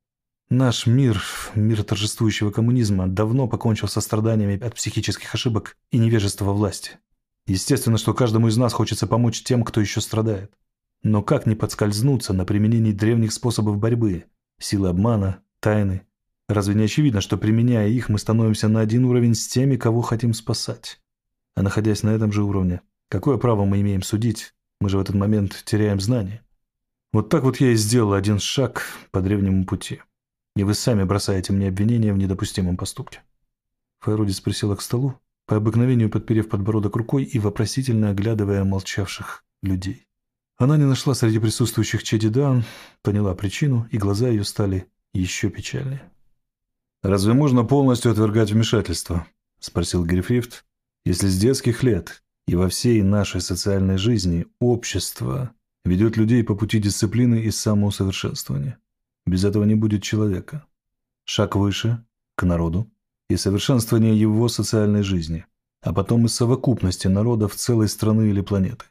Наш мир, мир торжествующего коммунизма, давно покончил со страданиями от психических ошибок и невежества власти. Естественно, что каждому из нас хочется помочь тем, кто еще страдает. Но как не подскользнуться на применении древних способов борьбы, силы обмана, тайны? Разве не очевидно, что, применяя их, мы становимся на один уровень с теми, кого хотим спасать? А находясь на этом же уровне, какое право мы имеем судить? Мы же в этот момент теряем знания. Вот так вот я и сделал один шаг по древнему пути. И вы сами бросаете мне обвинения в недопустимом поступке». Файродис присела к столу, по обыкновению подперев подбородок рукой и вопросительно оглядывая молчавших людей. Она не нашла среди присутствующих Чеди Даан, поняла причину, и глаза ее стали еще печальнее. «Разве можно полностью отвергать вмешательство?» – спросил Грифрифт. «Если с детских лет и во всей нашей социальной жизни общество ведет людей по пути дисциплины и самоусовершенствования, без этого не будет человека. Шаг выше, к народу, и совершенствование его социальной жизни, а потом и совокупности народов целой страны или планеты.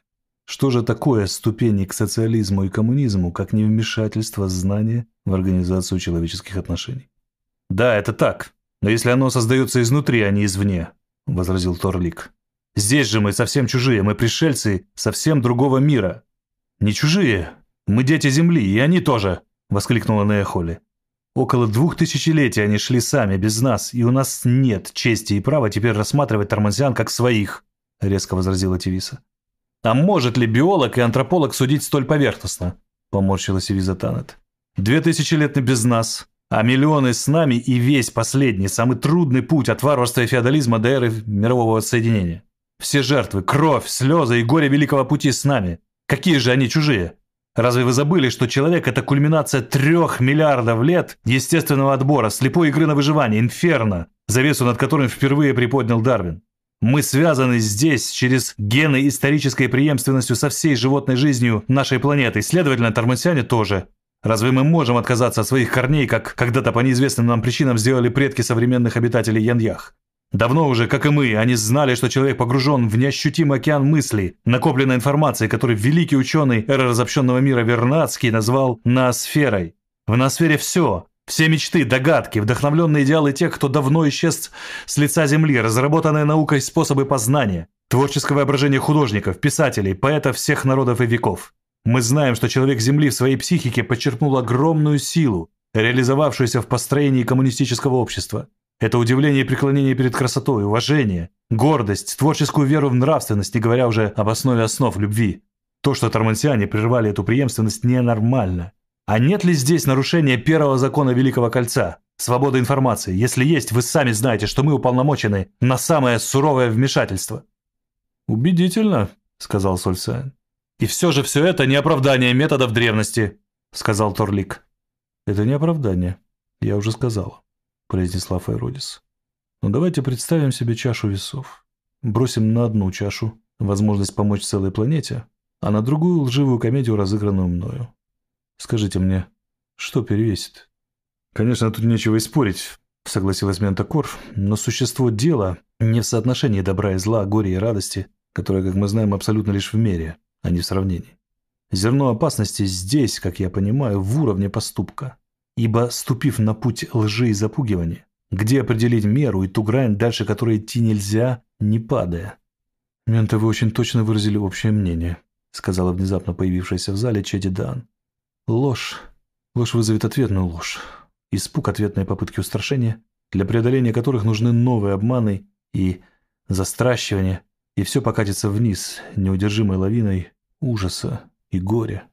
Что же такое ступени к социализму и коммунизму, как не вмешательство знания в организацию человеческих отношений? Да, это так, но если оно создается изнутри, а не извне, возразил Торлик. Здесь же мы совсем чужие, мы пришельцы совсем другого мира. Не чужие, мы дети Земли, и они тоже, воскликнула Неохоли. Около двух тысячелетий они шли сами, без нас, и у нас нет чести и права теперь рассматривать тормансиан как своих, резко возразила Тивиса. А может ли биолог и антрополог судить столь поверхностно? Поморщилась Ивиза Танет. Две тысячи лет без нас, а миллионы с нами и весь последний, самый трудный путь от варварства и феодализма до эры мирового воссоединения. Все жертвы, кровь, слезы и горе великого пути с нами. Какие же они чужие? Разве вы забыли, что человек – это кульминация трех миллиардов лет естественного отбора, слепой игры на выживание, инферно, завесу над которым впервые приподнял Дарвин? Мы связаны здесь через гены исторической преемственностью со всей животной жизнью нашей планеты, следовательно, тормансиане тоже. Разве мы можем отказаться от своих корней, как когда-то по неизвестным нам причинам сделали предки современных обитателей Яньях? Давно уже, как и мы, они знали, что человек погружен в неощутимый океан мыслей, накопленной информации, который великий ученый эры разобщенного мира Вернадский назвал ноосферой. В ноосфере все. Все мечты, догадки, вдохновленные идеалы тех, кто давно исчез с лица земли, разработанные наукой способы познания, творческое воображение художников, писателей, поэтов всех народов и веков. Мы знаем, что человек Земли в своей психике подчеркнул огромную силу, реализовавшуюся в построении коммунистического общества. Это удивление и преклонение перед красотой, уважение, гордость, творческую веру в нравственность, не говоря уже об основе основ любви. То, что тормансиане прервали эту преемственность, ненормально. А нет ли здесь нарушения первого закона Великого Кольца? Свобода информации. Если есть, вы сами знаете, что мы уполномочены на самое суровое вмешательство. Убедительно, сказал Сольсайн. И все же все это не оправдание методов древности, сказал Торлик. Это не оправдание, я уже сказал, произнесла Файродис. Но давайте представим себе чашу весов. Бросим на одну чашу возможность помочь целой планете, а на другую лживую комедию, разыгранную мною. Скажите мне, что перевесит? Конечно, тут нечего и спорить, согласилась Ментакор, но существо дела не в соотношении добра и зла, горя и радости, которое, как мы знаем, абсолютно лишь в мере, а не в сравнении. Зерно опасности здесь, как я понимаю, в уровне поступка. Ибо, ступив на путь лжи и запугивания, где определить меру и ту грань, дальше которой идти нельзя, не падая? Менты, вы очень точно выразили общее мнение, сказала внезапно появившаяся в зале Чеди Дан. Ложь. Ложь вызовет ответную ложь. Испуг, ответные попытки устрашения, для преодоления которых нужны новые обманы и застращивания, и все покатится вниз, неудержимой лавиной ужаса и горя.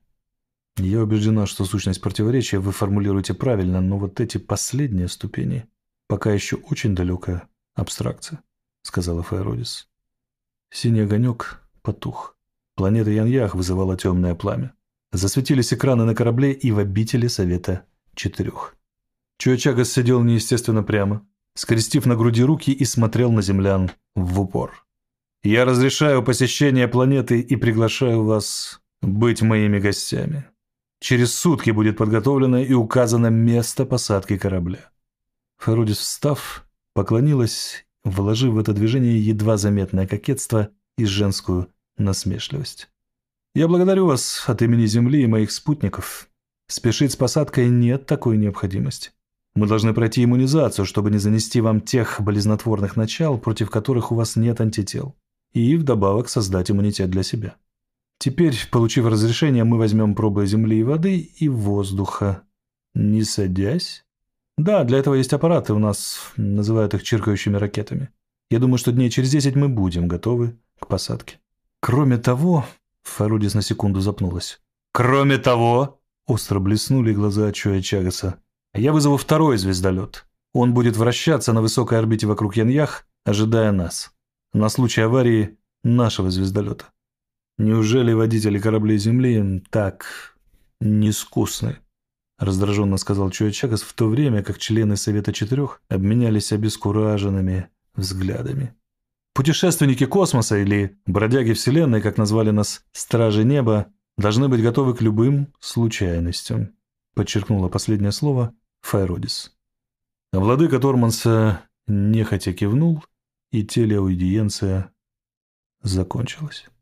Я убеждена, что сущность противоречия вы формулируете правильно, но вот эти последние ступени пока еще очень далекая абстракция, сказала Файродис. Синий огонек потух. Планета Яньях вызывала темное пламя. Засветились экраны на корабле и в обители Совета Четырех. Чуачагас сидел неестественно прямо, скрестив на груди руки и смотрел на землян в упор. «Я разрешаю посещение планеты и приглашаю вас быть моими гостями. Через сутки будет подготовлено и указано место посадки корабля». Файродис, встав, поклонилась, вложив в это движение едва заметное кокетство и женскую насмешливость. «Я благодарю вас от имени Земли и моих спутников. Спешить с посадкой нет такой необходимости. Мы должны пройти иммунизацию, чтобы не занести вам тех болезнетворных начал, против которых у вас нет антител, и вдобавок создать иммунитет для себя. Теперь, получив разрешение, мы возьмем пробы земли и воды и воздуха. Не садясь? Да, для этого есть аппараты, у нас называют их чиркающими ракетами. Я думаю, что дней через десять мы будем готовы к посадке. Кроме того...» Файродис на секунду запнулась. «Кроме того...» Остро блеснули глаза Чуачагаса. «Я вызову второй звездолет. Он будет вращаться на высокой орбите вокруг Яньях, ожидая нас. На случай аварии нашего звездолета. Неужели водители кораблей Земли так неискусны?» Раздраженно сказал Чуачагас, в то время как члены Совета Четырех обменялись обескураженными взглядами. «Путешественники космоса или бродяги Вселенной, как назвали нас Стражи Неба, должны быть готовы к любым случайностям», подчеркнула последнее слово Файродис. А владыка Торманса нехотя кивнул, и телеаудиенция закончилась.